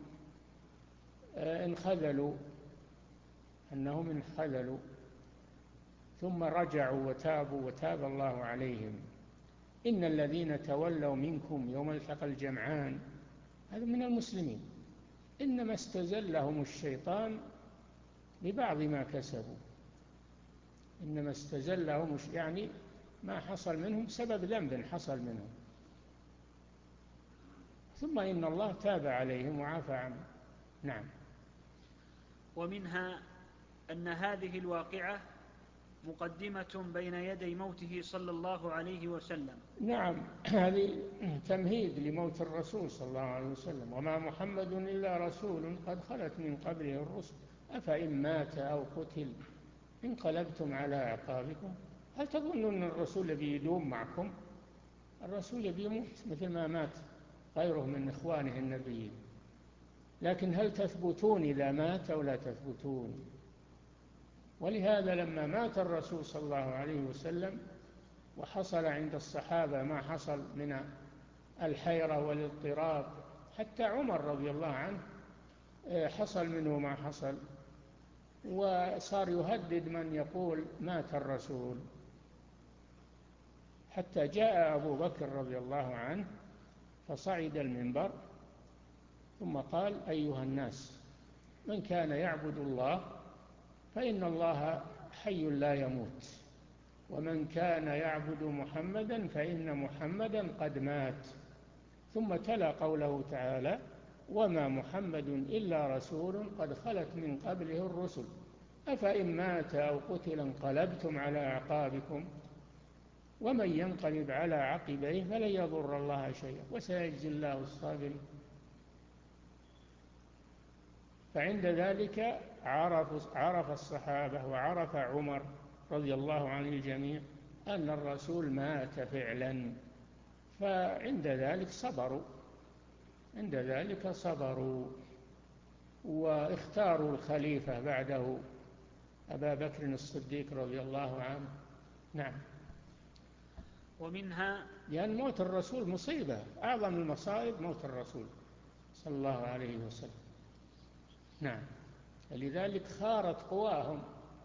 انخذلوا أنهم انخذلوا ثم رجعوا وتابوا وتاب الله عليهم. إن الذين تولوا منكم يوم التقى الجمعان هذا من المسلمين، إنما استزلهم الشيطان ببعض ما كسبوا، إنما استزلهم يعني ما حصل منهم سبب ذنب حصل منهم، ثم إن الله تاب عليهم وعفى عنهم. نعم. ومنها أن هذه الواقعة مقدمة بين يدي موته صلى الله عليه وسلم. نعم، هذه تمهيد لموت الرسول صلى الله عليه وسلم. وما محمد إلا رسول قد خلت من قبله الرسل أفإن مات أو قتل انقلبتم على أعقابكم. هل تظنون أن الرسول بيدوم معكم؟ الرسول بيموت مثل ما مات غيره من إخوانه النبيين، لكن هل تثبتون إذا مات أو لا تثبتون؟ ولهذا لما مات الرسول صلى الله عليه وسلم وحصل عند الصحابة ما حصل من الحيرة والاضطراب، حتى عمر رضي الله عنه حصل منه ما حصل، وصار يهدد من يقول مات الرسول، حتى جاء أبو بكر رضي الله عنه فصعد المنبر ثم قال: أيها الناس، من كان يعبد الله فإن الله حي لا يموت، ومن كان يعبد محمدا فإن محمدا قد مات. ثم تلا قوله تعالى: وما محمد إلا رسول قد خلت من قبله الرسل أفإن مات أو قتل انقلبتم على أعقابكم ومن ينقلب على عقبيه فلن يضر الله شيئا وسيجزي الله الصابرين. فعند ذلك عرف, عرف الصحابة وعرف عمر رضي الله عن الجميع أن الرسول مات فعلا، فعند ذلك صبروا عند ذلك صبروا واختاروا الخليفة بعده أبا بكر الصديق رضي الله عنه. نعم. ومنها لأن موت الرسول مصيبة، أعظم المصائب موت الرسول صلى الله عليه وسلم. نعم. لذلك خارت قواهم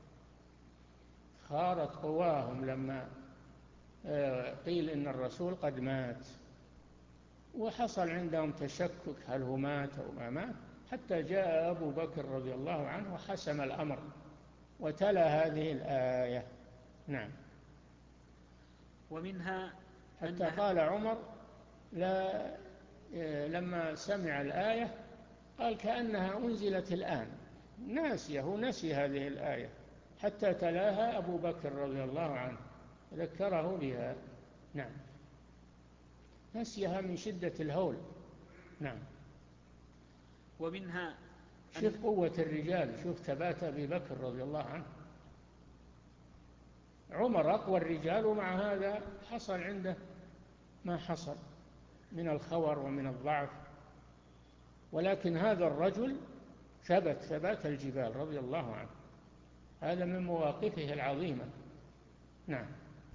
خارت قواهم لما قيل إن الرسول قد مات، وحصل عندهم تشكك هل هو مات أو ما مات، حتى جاء أبو بكر رضي الله عنه وحسم الأمر وتلا هذه الآية. نعم. ومنها حتى قال عمر لا لما سمع الآية قال كأنها أنزلت الآن، ناسيه نسي هذه الآية حتى تلاها أبو بكر رضي الله عنه ذكره بها. نعم. نسيها من شدة الهول. نعم. ومنها شوف قوة الرجال، شوف ثبات أبي بكر رضي الله عنه. عمر أقوى الرجال ومع هذا حصل عنده ما حصل من الخور ومن الضعف، ولكن هذا الرجل ثبت ثبات الجبال رضي الله عنه. هذا من مواقفه العظيمة. نعم.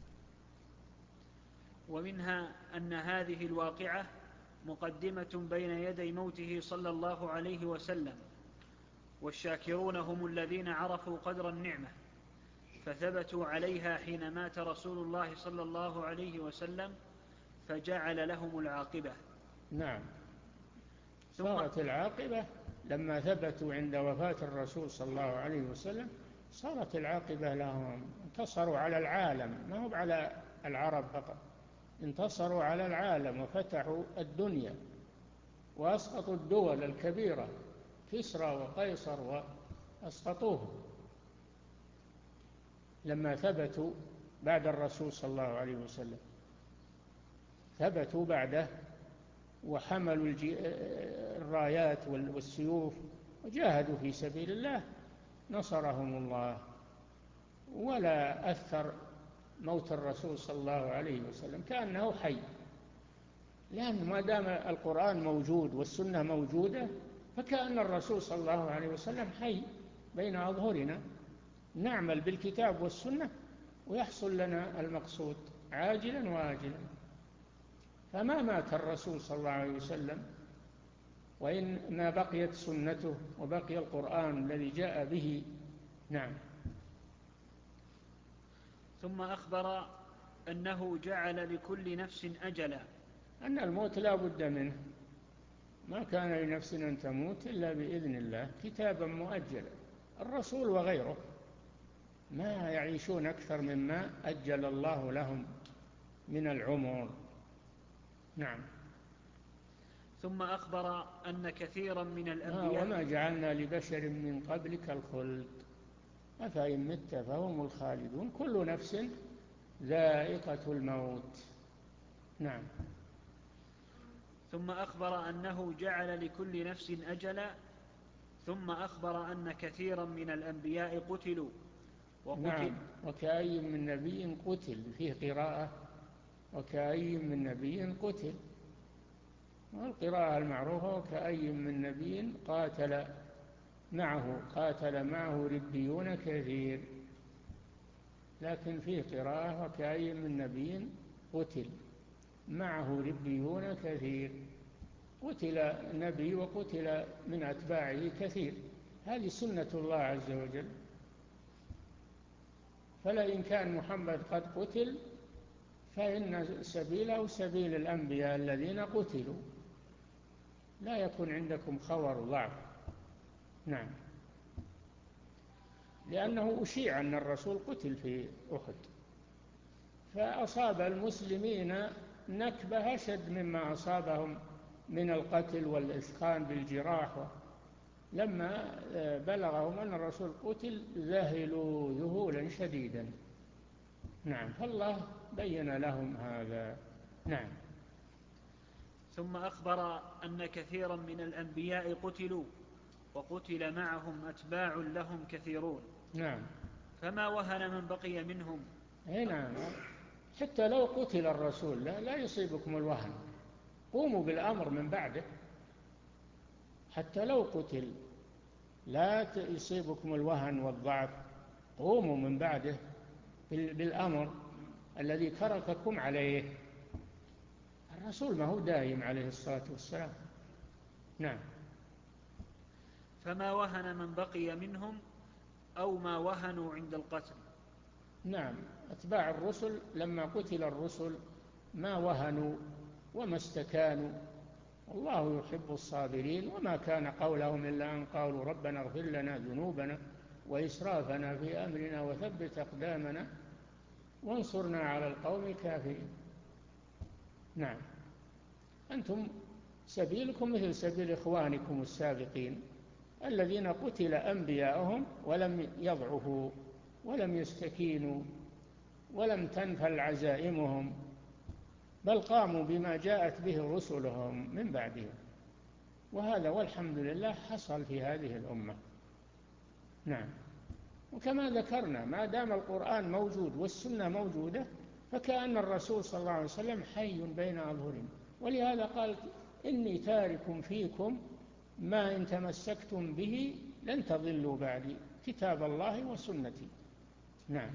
ومنها أن هذه الواقعة مقدمة بين يدي موته صلى الله عليه وسلم، والشاكرون هم الذين عرفوا قدر النعمة فثبتوا عليها حين مات رسول الله صلى الله عليه وسلم فجعل لهم العاقبة. نعم. صارت العاقبة لما ثبتوا عند وفاة الرسول صلى الله عليه وسلم، صارت العاقبة لهم، انتصروا على العالم، ما هو على العرب فقط، انتصروا على العالم وفتحوا الدنيا وأسقطوا الدول الكبيرة كسرى وقيصر وأسقطوه لما ثبتوا بعد الرسول صلى الله عليه وسلم، ثبتوا بعده وحملوا الرايات والسيوف وجاهدوا في سبيل الله، نصرهم الله. ولا أثر موت الرسول صلى الله عليه وسلم، كأنه حي، لأن ما دام القرآن موجود والسنة موجودة فكأن الرسول صلى الله عليه وسلم حي بين أظهرنا، نعمل بالكتاب والسنة ويحصل لنا المقصود عاجلا وآجلا. فما مات الرسول صلى الله عليه وسلم، وإنما بقيت سنته وبقي القرآن الذي جاء به. نعم. ثم أخبر أنه جعل لكل نفس أجلا، أن الموت لا بد منه، ما كان لنفس أن تموت إلا بإذن الله كتابا مؤجلا. الرسول وغيره ما يعيشون أكثر مما أجل الله لهم من العمر. نعم. ثم أخبر أن كثيرا من آه الأنبياء وما جعلنا لبشر من قبلك الخلد أفإن مت فهم الخالدون كل نفس ذائقة الموت. نعم. ثم أخبر أنه جعل لكل نفس أجلا، ثم أخبر أن كثيرا من الأنبياء قتلوا وقتل. نعم. وكأي من نبي قتل، فيه قراءة وكأي من نبي قتل، والقراءة المعروفة وكأي من نبي قاتل معه قاتل معه ربيون كثير، لكن فيه قراءة وكأي من نبي قتل معه ربيون كثير، قتل نبي وقتل من أتباعه كثير، هذه سنة الله عز وجل. فلئن كان محمد قد قتل فإن سبيله سبيل الأنبياء الذين قتلوا، لا يكن عندكم خور ضعف. نعم. لأنه أشيع أن الرسول قتل في أحد، فأصاب المسلمين نكبة أشد مما أصابهم من القتل والإثخان بالجراح. لما بلغهم أن الرسول قتل ذهلوا ذهولا شديدا. نعم. فالله بين لهم هذا. نعم. ثم أخبر أن كثيرا من الأنبياء قتلوا وقتل معهم أتباع لهم كثيرون. نعم. فما وهن من بقي منهم. نعم. حتى لو قتل الرسول لا, لا يصيبكم الوهن، قوموا بالأمر من بعده. حتى لو قتل لا يصيبكم الوهن والضعف، قوموا من بعده بالأمر الذي ترككم عليه. الرسول ما هو دائم عليه الصلاة والسلام. نعم. فما وهن من بقي منهم أو ما وهنوا عند القتل. نعم. أتباع الرسل لما قتل الرسل ما وهنوا وما استكانوا، والله يحب الصابرين. وما كان قولهم إلا أن قالوا ربنا اغفر لنا ذنوبنا وإسرافنا في أمرنا وثبت أقدامنا وانصرنا على القوم الكافرين. نعم. أنتم سبيلكم مثل سبيل إخوانكم السابقين الذين قتل أنبياءهم ولم يضعفوا ولم يستكينوا ولم تنفل عزائمهم، بل قاموا بما جاءت به رسلهم من بعدهم. وهذا والحمد لله حصل في هذه الأمة. نعم. وكما ذكرنا ما دام القرآن موجود والسنة موجودة فكأن الرسول صلى الله عليه وسلم حي بين أظهرهم. ولهذا قال إني تارك فيكم ما إن تمسكتم به لن تضلوا بعدي كتاب الله وسنتي. نعم.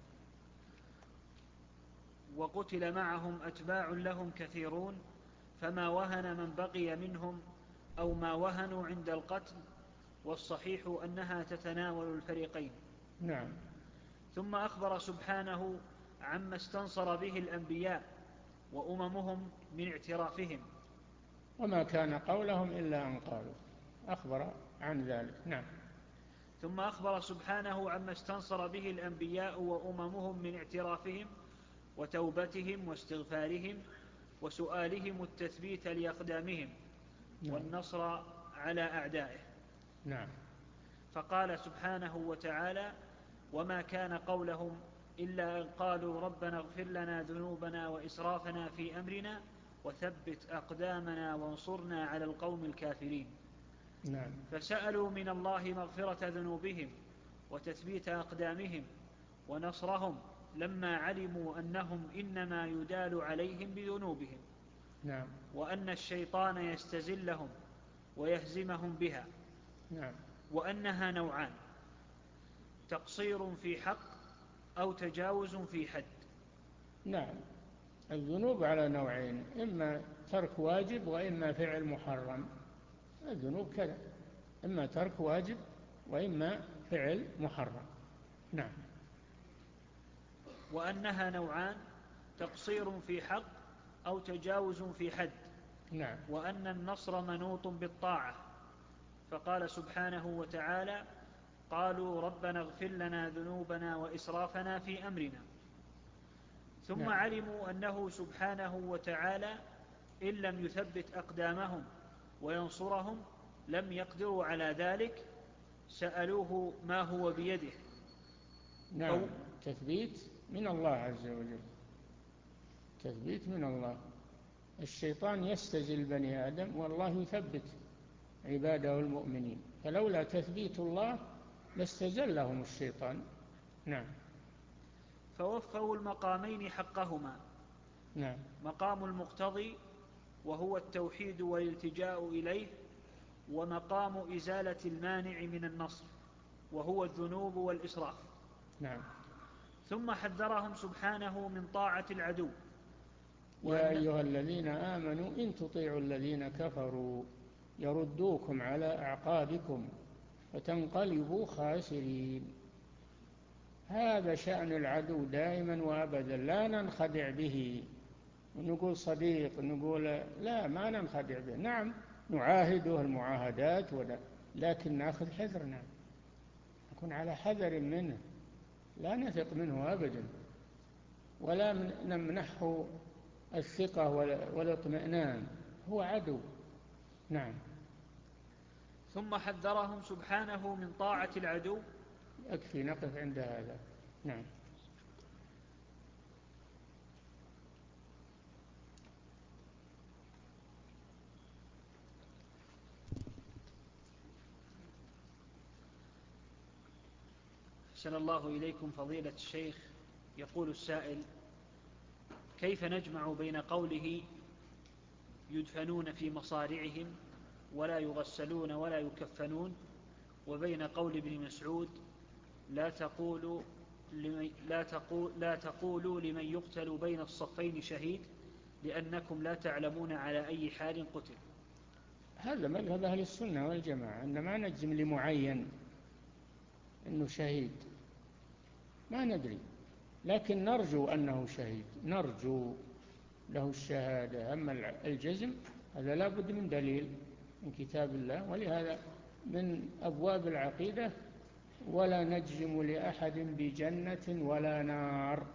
وقتل معهم أتباع لهم كثيرون، فما وهن من بقي منهم أو ما وهنوا عند القتل، والصحيح أنها تتناول الفريقين. نعم. ثم أخبر سبحانه عما استنصر به الأنبياء وأممهم من اعترافهم. وما كان قولهم إلا أن قالوا، أخبر عن ذلك. نعم. ثم أخبر سبحانه عما استنصر به الأنبياء وأممهم من اعترافهم وتوبتهم واستغفارهم وسؤالهم التثبيت لأقدامهم. نعم. والنصر على أعدائه. نعم. فقال سبحانه وتعالى وما كان قولهم إلا أن قالوا ربنا اغفر لنا ذنوبنا وإسرافنا في أمرنا وثبت أقدامنا وانصرنا على القوم الكافرين. نعم. فسألوا من الله مغفرة ذنوبهم وتثبيت أقدامهم ونصرهم لما علموا أنهم إنما يدال عليهم بذنوبهم. نعم. وأن الشيطان يستزلهم ويهزمهم بها. نعم. وأنها نوعان: تقصير في حق أو تجاوز في حد. نعم. الذنوب على نوعين: إما ترك واجب وإما فعل محرم. الذنوب كذا، إما ترك واجب وإما فعل محرم. نعم. وأنها نوعان: تقصير في حق أو تجاوز في حد. نعم. وأن النصر منوط بالطاعة، فقال سبحانه وتعالى: قالوا ربنا اغفر لنا ذنوبنا وإسرافنا في أمرنا. ثم نعم. علموا أنه سبحانه وتعالى إن لم يثبت أقدامهم وينصرهم لم يقدروا على ذلك، سألوه ما هو بيده. نعم. تثبيت من الله عز وجل، تثبيت من الله. الشيطان يستزل بني آدم والله يثبت عباده المؤمنين، فلولا تثبيت الله لاستزلهم الشيطان. نعم. فوفوا المقامين حقهما. نعم. مقام المقتضي وهو التوحيد والالتجاء إليه، ومقام إزالة المانع من النصر وهو الذنوب والإسراف. نعم. ثم حذرهم سبحانه من طاعة العدو. يا أيها الذين آمنوا إن تطيعوا الذين كفروا يردوكم على أعقابكم فتنقلبوا خاسرين. هذا شأن العدو دائما وأبدا، لا ننخدع به ونقول صديق، نقول لا، ما ننخدع به. نعم نعاهده المعاهدات، لكن نأخذ حذرنا، نكون على حذر منه، لا نثق منه أبدا، ولا نمنحه الثقة والاطمئنان، هو عدو. نعم. ثم حذرهم سبحانه من طاعة العدو. يكفي نقف عند هذا. نعم. أحسن الله إليكم فضيلة الشيخ. يقول السائل: كيف نجمع بين قوله يدفنون في مصارعهم ولا يغسلون ولا يكفنون، وبين قول ابن مسعود لا تقولوا لمن, لا تقول لا تقولوا لمن يقتل بين الصفين شهيد لأنكم لا تعلمون على أي حال قتل؟ هذا مذهب أهل السنة والجماعة، أن ما نجزم لمعين أنه شهيد، ما ندري، لكن نرجو أنه شهيد، نرجو له الشهادة. أما الجزم هذا لا بد من دليل من كتاب الله، ولهذا من أبواب العقيدة ولا نجزم لأحد بجنة ولا نار،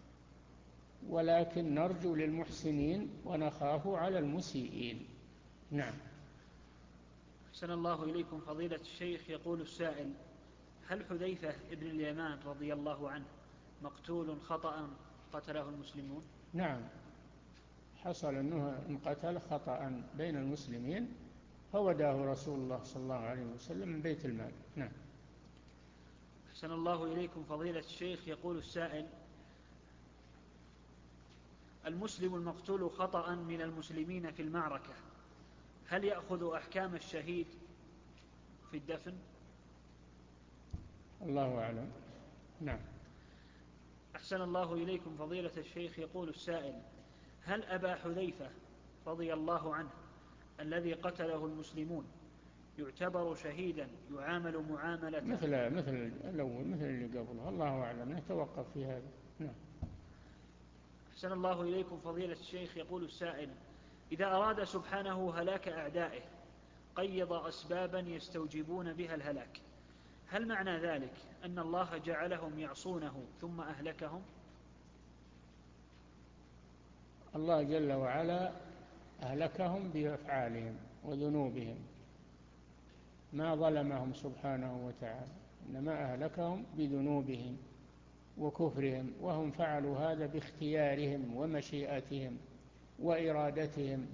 ولكن نرجو للمحسنين ونخاف على المسيئين. نعم. أحسن الله إليكم فضيلة الشيخ. يقول السائل: هل حذيفة ابن اليمان رضي الله عنه مقتول خطأ قتله المسلمون؟ نعم، حصل أنه انقتل خطأ بين المسلمين فوداه رسول الله صلى الله عليه وسلم من بيت المال. نعم. أحسن الله إليكم فضيلة الشيخ. يقول السائل: المسلم المقتول خطأ من المسلمين في المعركة هل يأخذ أحكام الشهيد في الدفن؟ الله أعلم. نعم. أحسن الله إليكم فضيلة الشيخ. يقول السائل: هل أبا حذيفة رضي الله عنه الذي قتله المسلمون يعتبر شهيدا يعامل معاملة مثل مثل الأول مثل اللي قبله؟ الله أعلم، نتوقف في هذا. نعم. أحسن الله إليكم فضيلة الشيخ. يقول السائل: إذا أراد سبحانه هلاك أعدائه قيض أسبابا يستوجبون بها الهلاك، هل معنى ذلك أن الله جعلهم يعصونه ثم أهلكهم؟ الله جل وعلا أهلكهم بأفعالهم وذنوبهم، ما ظلمهم سبحانه وتعالى، إنما أهلكهم بذنوبهم وكفرهم، وهم فعلوا هذا باختيارهم ومشيئتهم وإرادتهم.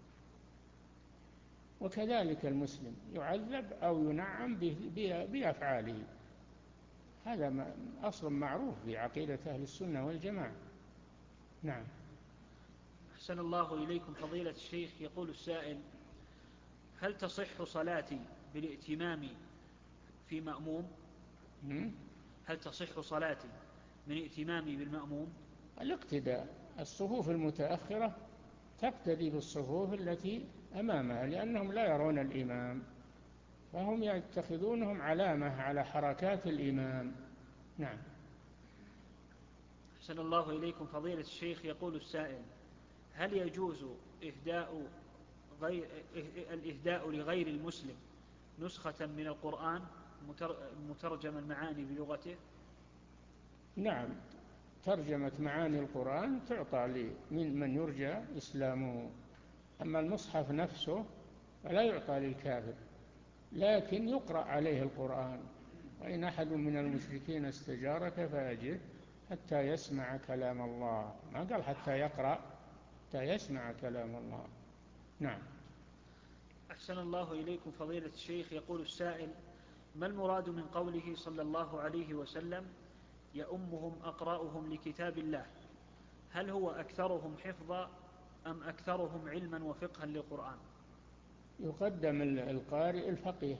وكذلك المسلم يعذب أو ينعم بأفعاله، هذا أصل معروف في عقيدة أهل السنة والجماعة. نعم. أحسن الله إليكم فضيلة الشيخ. يقول السائل: هل تصح صلاتي بالائتمام في مأموم؟ هل تصح صلاتي من ائتمامي بالمأموم؟ الاقتداء، الصفوف المتأخرة تقتدي بالصفوف التي أمامها، لأنهم لا يرون الإمام، فهم يتخذونهم علامة على حركات الإمام. نعم. أحسن الله إليكم فضيلة الشيخ. يقول السائل: هل يجوز إهداء غير الإهداء لغير المسلم نسخة من القرآن مترجم المعاني بلغته؟ نعم، ترجمة معاني القرآن تعطى لمن يرجى إسلامه، أما المصحف نفسه فلا يعطى للكافر، لكن يقرأ عليه القرآن. وإن أحد من المشركين استجارك فأجره حتى يسمع كلام الله، ما قال حتى يقرأ، حتى يسمع كلام الله. نعم. أحسن الله إليكم فضيلة الشيخ. يقول السائل: ما المراد من قوله صلى الله عليه وسلم: يؤمهم أقرأهم لكتاب الله؟ هل هو أكثرهم حفظا أم أكثرهم علما وفقها للقرآن؟ يقدم القارئ الفقيه،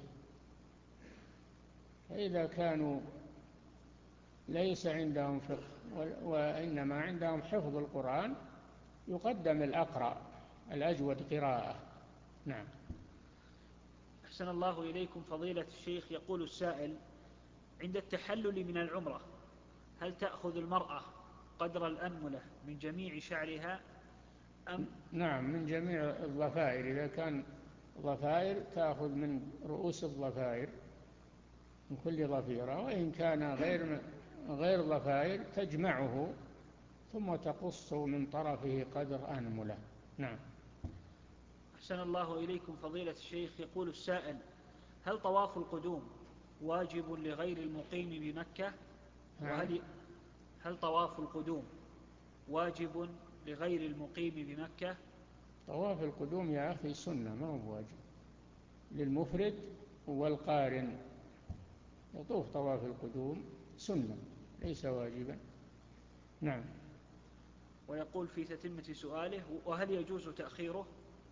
فإذا كانوا ليس عندهم فقه وإنما عندهم حفظ القرآن يقدم الأقرأ الأجود قراءة. نعم. أحسن الله إليكم فضيلة الشيخ. يقول السائل: عند التحلل من العمرة هل تأخذ المرأة قدر الأنملة من جميع شعرها أم؟ نعم، من جميع الضفائر. إذا كان ضفائر تأخذ من رؤوس الضفائر من كل ضفيرة، وإن كان غير غير ضفائر تجمعه ثم تقص من طرفه قدر أنملة. نعم. أحسن الله إليكم فضيلة الشيخ. يقول السائل: هل طواف القدوم واجب لغير المقيم بمكة؟ وهل هل طواف القدوم واجب لغير المقيم بمكة؟ طواف القدوم يا أخي سنة، ما هو واجب، للمفرد والقارن. يطوف طواف القدوم سنة ليس واجبا. نعم. ويقول في تتمة سؤاله: وهل يجوز تأخيره؟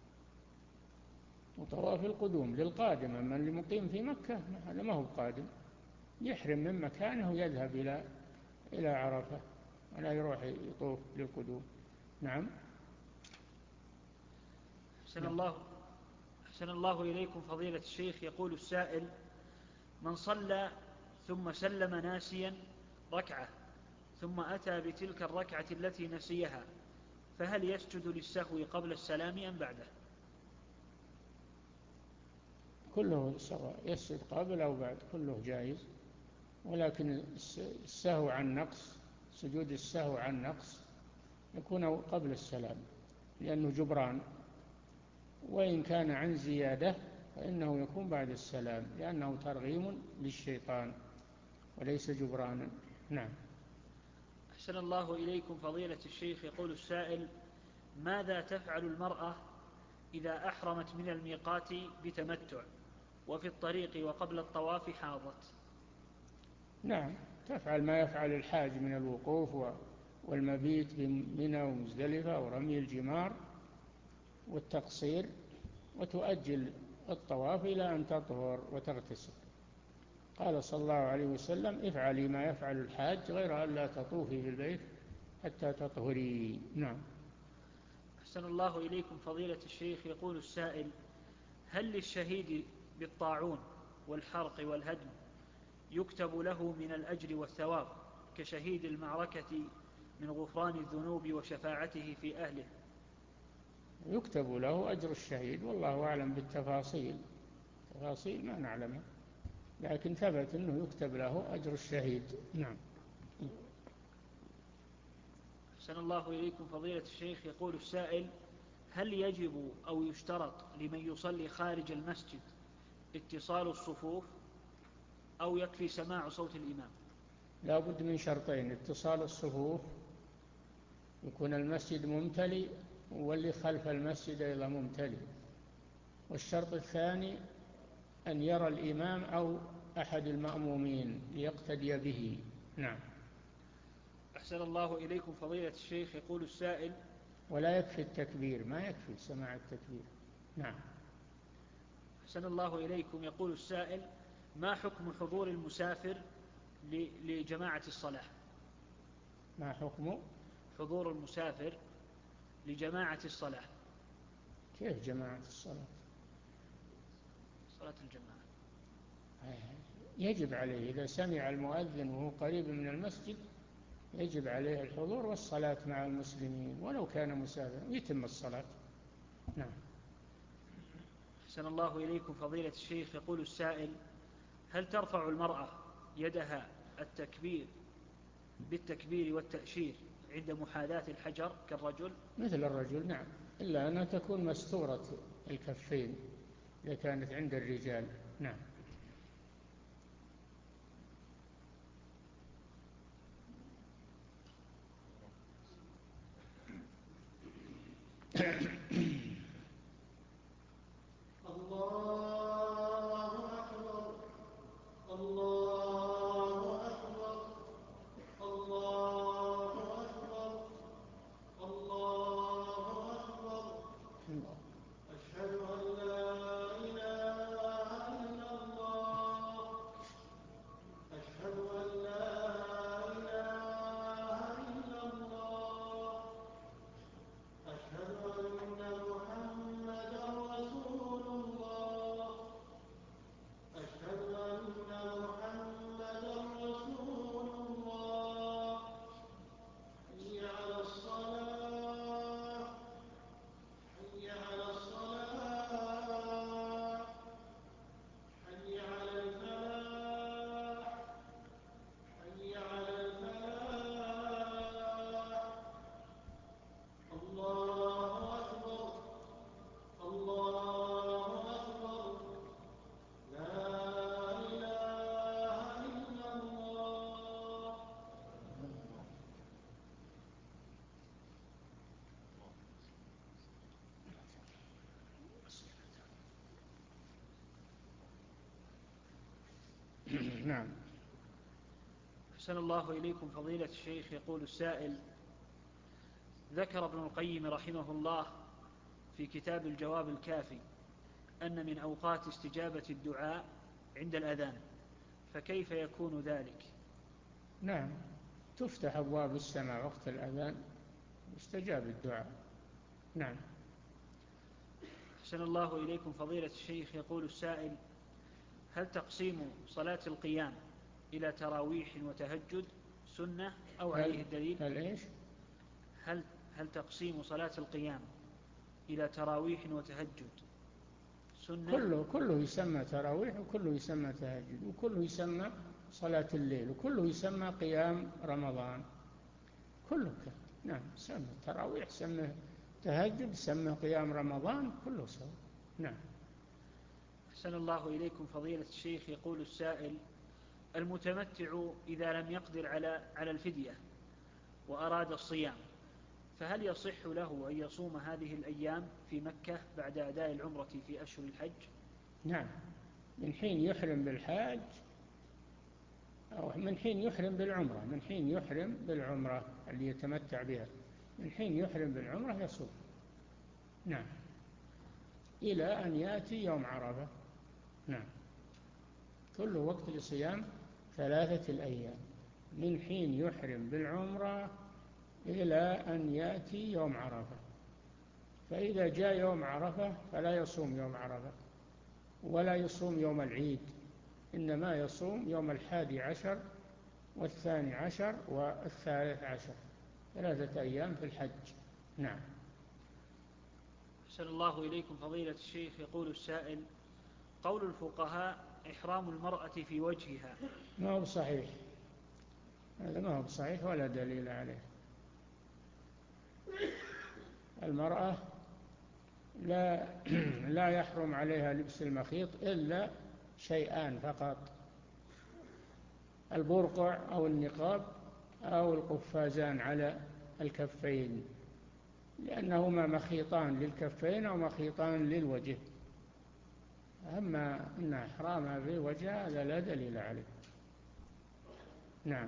وطواف القدوم للقادم، أما اللي مقيم في مكة هذا ما هو قادم، يحرم من مكانه ويذهب إلى إلى عرفة ولا يروح يطوف للقدوم. نعم. أحسن الله أحسن الله إليكم فضيلة الشيخ. يقول السائل: من صلى ثم سلم ناسيا ركعة ثم أتى بتلك الركعة التي نسيها، فهل يسجد للسهو قبل السلام أم بعده؟ كله سواء، يسجد قبل أو بعد كله جائز، ولكن السهو عن نقص، سجود السهو عن نقص يكون قبل السلام لأنه جبران، وإن كان عن زيادة فإنه يكون بعد السلام لأنه ترغيم للشيطان وليس جبرانا. نعم. أحسن الله إليكم فضيلة الشيخ. يقول السائل: ماذا تفعل المرأة إذا أحرمت من الميقات بتمتع وفي الطريق وقبل الطواف حاضت؟ نعم، تفعل ما يفعل الحاج من الوقوف والمبيت بمنى ومزدلفة ورمي الجمار والتقصير، وتؤجل الطواف إلى أن تطهر وتغتسل. قال صلى الله عليه وسلم: افعلي ما يفعل الحاج غير أن لا تطوفي في البيت حتى تطهري. نعم. أحسن الله إليكم فضيلة الشيخ. يقول السائل: هل للشهيد بالطاعون والحرق والهدم يكتب له من الأجر والثواب كشهيد المعركة من غفران الذنوب وشفاعته في أهله؟ يكتب له أجر الشهيد، والله أعلم بالتفاصيل، تفاصيل ما نعلمها، لكن ثبت أنه يكتب له أجر الشهيد. نعم. أحسن الله إليكم فضيلة الشيخ. يقول السائل: هل يجب أو يشترط لمن يصلي خارج المسجد اتصال الصفوف أو يكفي سماع صوت الإمام؟ لا بد من شرطين: اتصال الصفوف، يكون المسجد ممتلئ واللي خلف المسجد أيضا ممتلئ، والشرط الثاني أن يرى الإمام أو أحد المأمومين ليقتدي به. نعم. أحسن الله إليكم فضيلة الشيخ. يقول السائل: ولا يكفي التكبير، ما يكفي سماع التكبير. نعم. أحسن الله إليكم. يقول السائل: ما حكم حضور المسافر لجماعة الصلاة؟ ما حكم حضور المسافر لجماعة الصلاة؟ كيف جماعة الصلاة؟ صلاة الجماعة يجب عليه إذا سمع المؤذن وهو قريب من المسجد يجب عليه الحضور والصلاة مع المسلمين ولو كان مسافرا ويتم الصلاة. نعم. أحسن الله إليكم فضيلة الشيخ. يقول السائل: هل ترفع المرأة يدها التكبير بالتكبير والتأشير عند محاذاة الحجر كالرجل؟ مثل الرجل، نعم، إلا أنها تكون مستورة الكفين إذا كانت عند الرجال. نعم. الله أكبر الله أكبر الله أكبر الله أكبر أشهد أن لا إله إلا الله أشهد أن لا إله إلا الله أشهد أن محمدا رسول الله أشهد أن محمدا رسول الله حي على الصلاة حي على الصلاة حي على الفلاح حي على الفلاح. الله أكبر الله أكبر لا إله إلا الله. نعم. أحسن الله إليكم فضيلة الشيخ. يقول السائل: ذكر ابن القيم رحمه الله في كتاب الجواب الكافي أن من أوقات استجابة الدعاء عند الأذان، فكيف يكون ذلك؟ نعم، تفتح أبواب السماء وقت الأذان يستجاب الدعاء. نعم. أحسن الله إليكم فضيلة الشيخ. يقول السائل: هل تقسيم صلاة القيام إلى تراويح وتهجد سنة أو عليه الدليل؟ هل إيش؟ هل, هل تقسيم صلاة القيام إلى تراويح وتهجد سنة؟ كله كله يسمى تراويح، وكله يسمى تهجد، وكله يسمى صلاة الليل، وكله يسمى قيام رمضان. كله كله. نعم، سمى تراويح، سمى تهجد، سمى قيام رمضان، كله سوا. نعم. أحسن الله إليكم فضيلة الشيخ. يقول السائل: المتمتع إذا لم يقدر على على الفدية وأراد الصيام، فهل يصح له أن يصوم هذه الأيام في مكة بعد أداء العمرة في أشهر الحج؟ نعم، من حين يحرم بالحاج أو من حين يحرم بالعمرة، من حين يحرم بالعمرة اللي يتمتع بها، من حين يحرم بالعمرة يصوم. نعم، إلى أن يأتي يوم عرفة. نعم، كل وقت لصيام ثلاثة الأيام من حين يحرم بالعمرة إلى أن يأتي يوم عرفة. فإذا جاء يوم عرفة فلا يصوم يوم عرفة ولا يصوم يوم العيد، إنما يصوم يوم الحادي عشر والثاني عشر والثالث عشر، ثلاثة أيام في الحج. نعم. أحسن الله إليكم فضيلة الشيخ. يقول السائل: قول الفقهاء إحرام المرأة في وجهها، ما هو صحيح، هذا ما هو صحيح ولا دليل عليه. المرأة لا لا يحرم عليها لبس المخيط إلا شيئان فقط: البرقع أو النقاب أو القفازان على الكفين، لأنهما مخيطان للكفين أو مخيطان للوجه. أما أن إحرامها في وجهها هذا لا دليل عليه. نعم.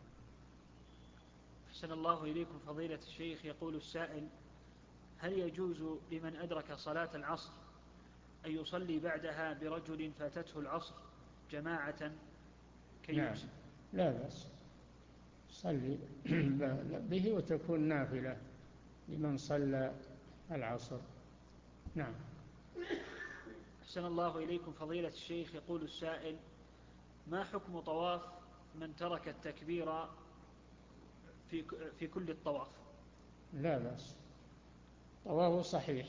أحسن الله إليكم فضيلة الشيخ. يقول السائل: هل يجوز لمن أدرك صلاة العصر أن يصلي بعدها برجل فاتته العصر جماعة كي نعم، يحسن؟ لا بأس، صلي به وتكون نافلة لمن صلى العصر. نعم. أحسن الله إليكم فضيلة الشيخ. يقول السائل: ما حكم طواف من ترك التكبير في في كل الطواف؟ لا بأس، طوافه صحيح،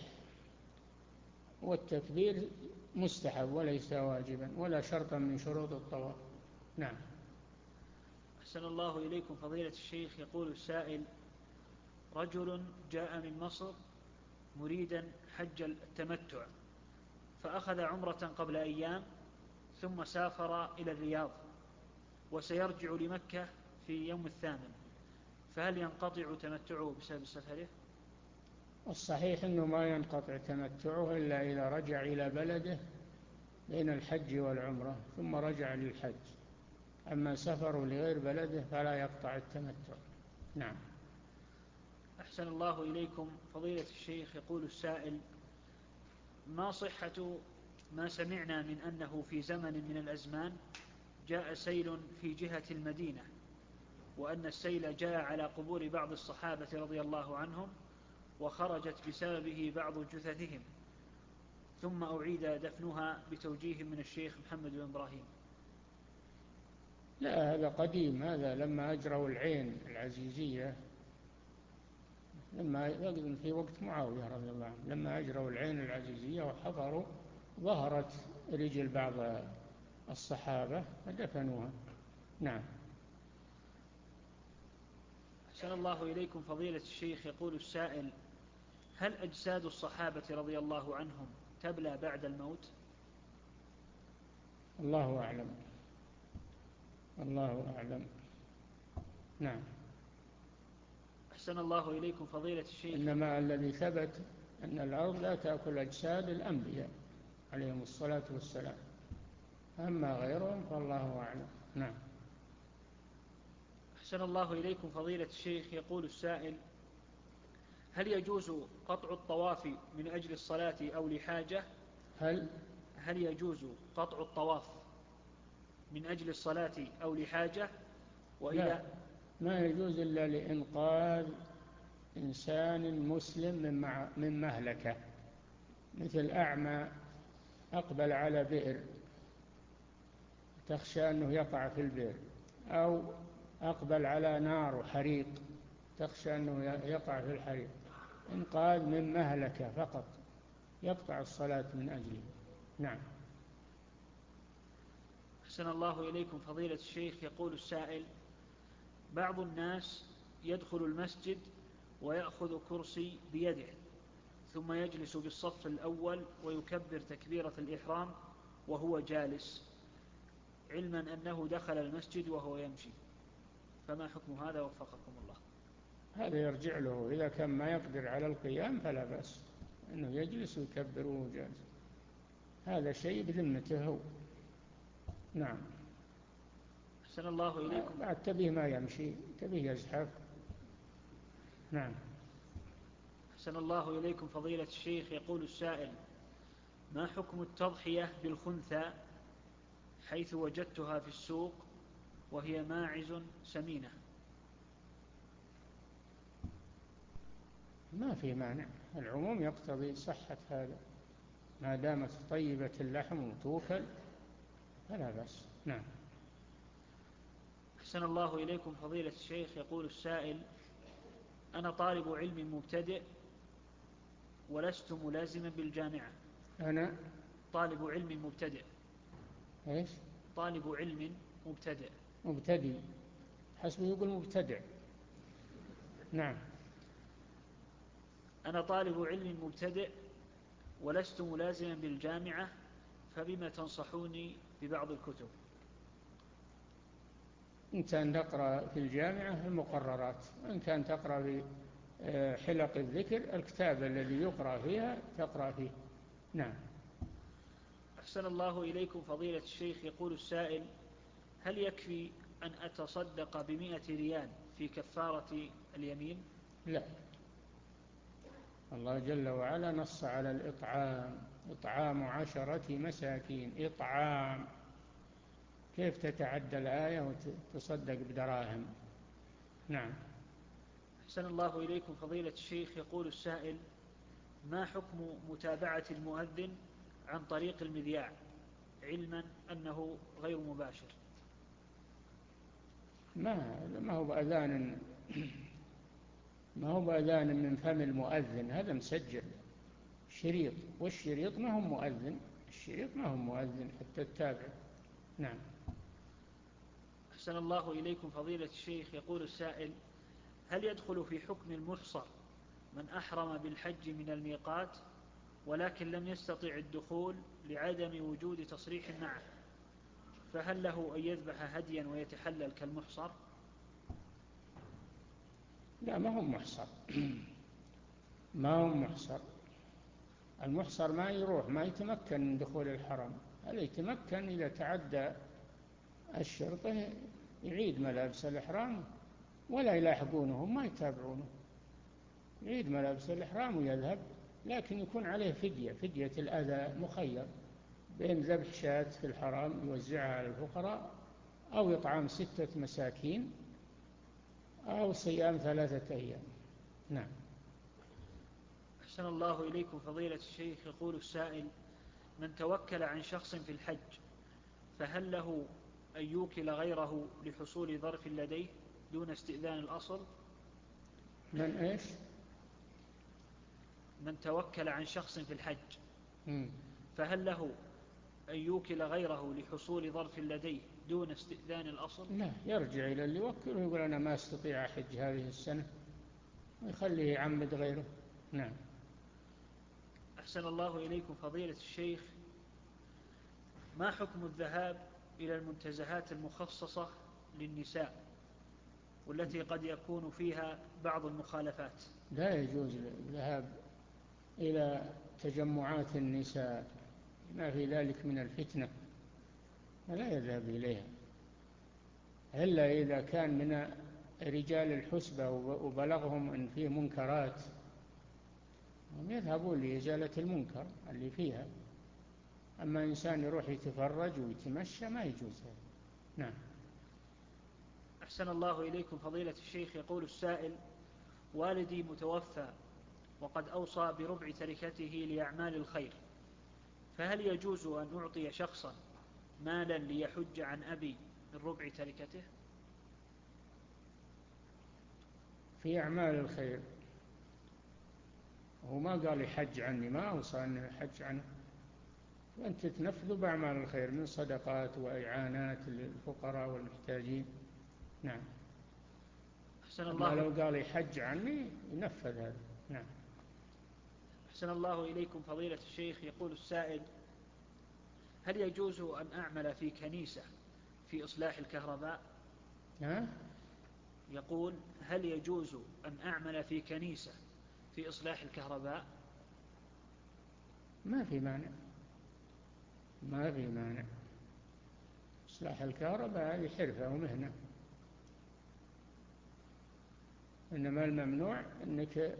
والتكبير مستحب وليس واجبا ولا شرطا من شروط الطواف. نعم. أحسن الله إليكم فضيلة الشيخ. يقول السائل: رجل جاء من مصر مريدا حج التمتع، فأخذ عمرة قبل أيام ثم سافر إلى الرياض وسيرجع لمكة في يوم الثامن، فهل ينقطع تمتعه بسبب سفره؟ الصحيح أنه ما ينقطع تمتعه إلا إذا رجع إلى بلده بين الحج والعمرة ثم رجع للحج، أما سفر لغير بلده فلا يقطع التمتع. نعم. أحسن الله إليكم فضيلة الشيخ. يقول السائل: ما صحة ما سمعنا من أنه في زمن من الأزمان جاء سيل في جهة المدينة، وأن السيل جاء على قبور بعض الصحابة رضي الله عنهم وخرجت بسببه بعض جثثهم، ثم أعيد دفنها بتوجيه من الشيخ محمد بن إبراهيم؟ لا، هذا قديم، هذا لما أجروا العين العزيزية، لما يقدم في وقت معاوية رضي الله عنه، لما أجروا العين العزيزية وحفروا ظهرت رجل بعض الصحابة فدفنوها. نعم. أحسن الله إليكم فضيلة الشيخ. يقول السائل: هل أجساد الصحابة رضي الله عنهم تبلى بعد الموت؟ الله أعلم، الله أعلم. نعم. أحسن الله إليكم فضيلة الشيخ. إنما الذي ثبت أن الأرض لا تأكل أجساد الأنبياء عليهم الصلاة والسلام، أما غيرهم فالله أعلم. نعم. أحسن الله إليكم فضيلة الشيخ. يقول السائل: هل يجوز قطع الطواف من أجل الصلاة أو لحاجة؟ هل هل يجوز قطع الطواف من أجل الصلاة أو لحاجة؟ لا، وإذا ما يجوز إلا لإنقاذ إنسان مسلم من, مع من مهلكة، مثل أعمى أقبل على بئر تخشى أنه يقع في البئر، أو أقبل على نار وحريق تخشى أنه يقع في الحريق، إنقاذ من مهلكة فقط، يقطع الصلاة من أجله. نعم. أحسن الله إليكم فضيلة الشيخ. يقول السائل: بعض الناس يدخل المسجد ويأخذ كرسي بيده ثم يجلس بالصف الأول ويكبر تكبيرة الإحرام وهو جالس، علما أنه دخل المسجد وهو يمشي، فما حكم هذا وفقكم الله؟ هذا يرجع له، إذا كان ما يقدر على القيام فلا بأس أنه يجلس ويكبر وهو جالس، هذا شيء بذمته هو. نعم. أحسن الله إليكم. بعد تبيه ما يمشي، تبيه يزحف. نعم. أحسن الله إليكم فضيلة الشيخ. يقول السائل: ما حكم التضحية بالخنثى حيث وجدتها في السوق وهي ماعز سمينة؟ ما في مانع، العموم يقتضي صحة هذا، ما دامت طيبة اللحم وتوكل فلا بأس. نعم. أحسن الله إليكم فضيلة الشيخ. يقول السائل: أنا طالب علم مبتدئ ولست ملازما بالجامعة. أنا طالب علم مبتدئ. إيش؟ طالب علم مبتدئ. مبتدئ، حسب يقول مبتدع. نعم. أنا طالب علم مبتدئ ولست ملازما بالجامعة، فبما تنصحوني ببعض الكتب؟ إن كان تقرأ في الجامعة المقررات، وإن كان تقرأ في حلق الذكر الكتاب الذي يقرأ فيها تقرأ فيه. نعم. أحسن الله إليكم فضيلة الشيخ. يقول السائل: هل يكفي أن أتصدق بمئة ريال في كفارة اليمين؟ لا، الله جل وعلا نص على الإطعام، إطعام عشرة مساكين، إطعام، كيف تتعدى الآية وتصدق بدراهم؟ نعم. أحسن الله إليكم فضيلة الشيخ. يقول السائل: ما حكم متابعة المؤذن عن طريق المذياع علما أنه غير مباشر؟ ما ما هو بأذان ما هو بأذان من فم المؤذن، هذا مسجل شريط، والشريط ما هو مؤذن، الشريط ما هو مؤذن حتى التابع. نعم. أحسن الله إليكم فضيلة الشيخ. يقول السائل: هل يدخل في حكم المحصر من أحرم بالحج من الميقات ولكن لم يستطع الدخول لعدم وجود تصريح معه، فهل له أن يذبح هديا ويتحلل كالمحصر؟ لا، ما هو محصر. ما هو محصر. المحصر ما يروح، ما يتمكن من دخول الحرم. هذا يتمكن إذا تعدى الشرطة يعيد ملابس الإحرام ولا يلاحقونه، ما يتابعونه، يعيد ملابس الإحرام ويذهب، لكن يكون عليه فدية، فدية الأذى، مخير بين ذبح شاة في الحرام يوزعها على الفقراء، أو إطعام ستة مساكين، أو صيام ثلاثة أيام. نعم. أحسن الله إليكم فضيلة الشيخ. يقول السائل: من توكل عن شخص في الحج فهل له أن يوكل غيره لحصول ظرف لديه دون استئذان الأصل؟ من إيش؟ من توكل عن شخص في الحج مم. فهل له أن يوكل غيره لحصول ظرف لديه دون استئذان الأصل؟ لا، يرجع إلى اللي يوكله ويقول أنا ما أستطيع أحج هذه السنة، ويخليه يعمد غيره. نعم. أحسن الله إليكم فضيلة الشيخ. ما حكم الذهاب إلى المنتزهات المخصصة للنساء والتي قد يكون فيها بعض المخالفات؟ لا يجوز الذهاب إلى تجمعات النساء، ما في ذلك من الفتنة، فلا يذهب إليها إلا إذا كان من رجال الحسبة وبلغهم أن فيه منكرات، هم يذهبون لإزالة المنكر اللي فيها. أما إنسان يروح يتفرج ويتمشى ما يجوز هذا. نعم. أحسن الله إليكم فضيلة الشيخ. يقول السائل: والدي متوفى وقد أوصى بربع تركته لأعمال الخير، فهل يجوز أن أعطي شخصا مالا ليحج عن أبي من ربع تركته؟ في أعمال الخير، هو ما قال يحج عني، ما أوصى أنه يحج عنه، وأنت تنفذ بأعمال الخير من صدقات وإعانات للفقراء والمحتاجين. نعم. أحسن أما الله لو قال يحج عني ينفذ هذا. نعم. أحسن الله إليكم فضيلة الشيخ. يقول السائل: هل يجوز أن أعمل في كنيسة في إصلاح الكهرباء؟ ها؟ يقول: هل يجوز أن أعمل في كنيسة في إصلاح الكهرباء؟ ما في مانع، ما في مانع. إصلاح الكهرباء هذه حرفة ومهنة، إنما الممنوع أنك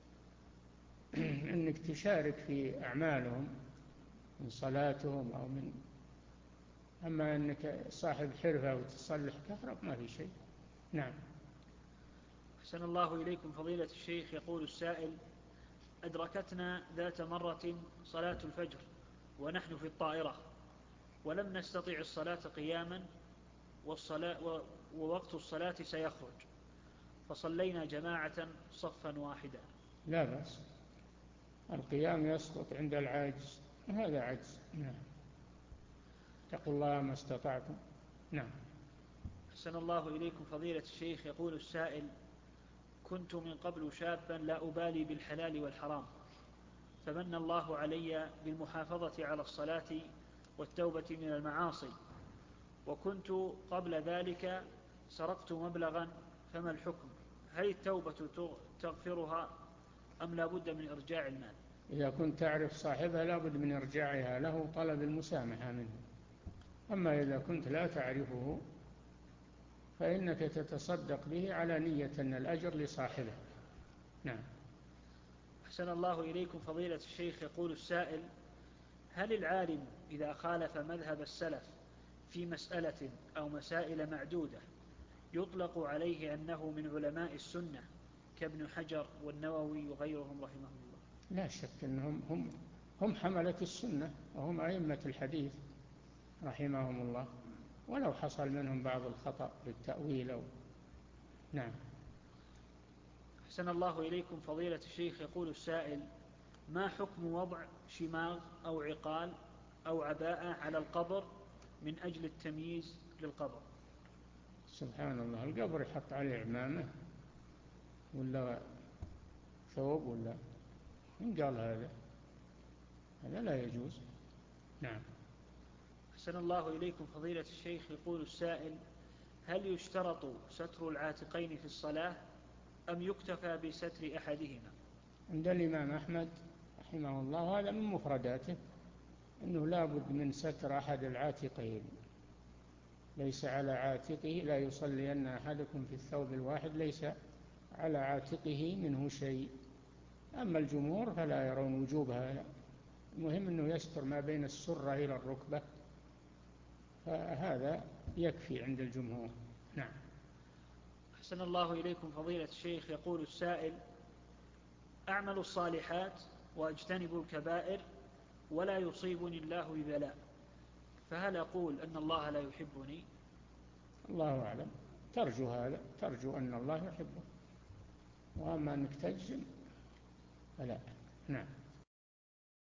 أنك تشارك في أعمالهم من صلاتهم أو من، أما أنك صاحب حرفة وتصلح كهرب ما في شيء. نعم. أحسن الله إليكم فضيلة الشيخ. يقول السائل: أدركتنا ذات مرة صلاة الفجر ونحن في الطائرة ولم نستطع الصلاة قياما، والصلاة ووقت الصلاة سيخرج، فصلينا جماعة صفا واحدا. لا بأس، القيام يسقط عند العاجز، هذا عجز. نعم. اتقوا الله ما استطعتم. نعم. أحسن الله إليكم فضيلة الشيخ. يقول السائل: كنت من قبل شابا لا أبالي بالحلال والحرام، فمن الله علي بالمحافظة على الصلاة والتوبة من المعاصي، وكنت قبل ذلك سرقت مبلغا، فما الحكم؟ هل التوبة تغفرها أم لا بد من إرجاع المال؟ إذا كنت تعرف صاحبها لا بد من إرجاعها له، طلب المسامحة منه. أما إذا كنت لا تعرفه فإنك تتصدق به على نية أن الأجر لصاحبه. نعم. أحسن الله إليكم فضيلة الشيخ. يقول السائل: هل العالم إذا خالف مذهب السلف في مسألة أو مسائل معدودة يطلق عليه أنه من علماء السنة كابن حجر والنووي وغيرهم رحمهم الله؟ لا شك أنهم هم, هم حملة السنة وهم أئمة الحديث رحمهم الله. ولو حصل منهم بعض الخطأ بالتأويل أو نعم. أحسن الله إليكم فضيلة الشيخ. يقول السائل: ما حكم وضع شماغ أو عقال أو عباءة على القبر من أجل التمييز للقبر؟ سبحان الله، القبر يحط عليه عمامة ولا ثوب ولا من قال هذا؟ هذا لا يجوز. نعم. أحسن الله إليكم فضيلة الشيخ. يقول السائل: هل يشترط ستر العاتقين في الصلاة أم يكتفى بستر أحدهما؟ عند الإمام أحمد رحمه الله هذا من مفرداته، أنه لا بد من ستر أحد العاتقين، ليس على عاتقه، لا يصلين أحدكم في الثوب الواحد ليس على عاتقه منه شيء. أما الجمهور فلا يرون وجوب هذا، المهم أنه يستر ما بين السرة إلى الركبة، فهذا يكفي عند الجمهور. نعم. أحسن الله إليكم فضيلة الشيخ. يقول السائل: أعمل الصالحات وأجتنب الكبائر ولا يصيبني الله ببلاء، فهل أقول أن الله لا يحبني؟ الله أعلم، ترجو هذا، ترجو أن الله يحبه، وأما أنك تجزم فلا. نعم.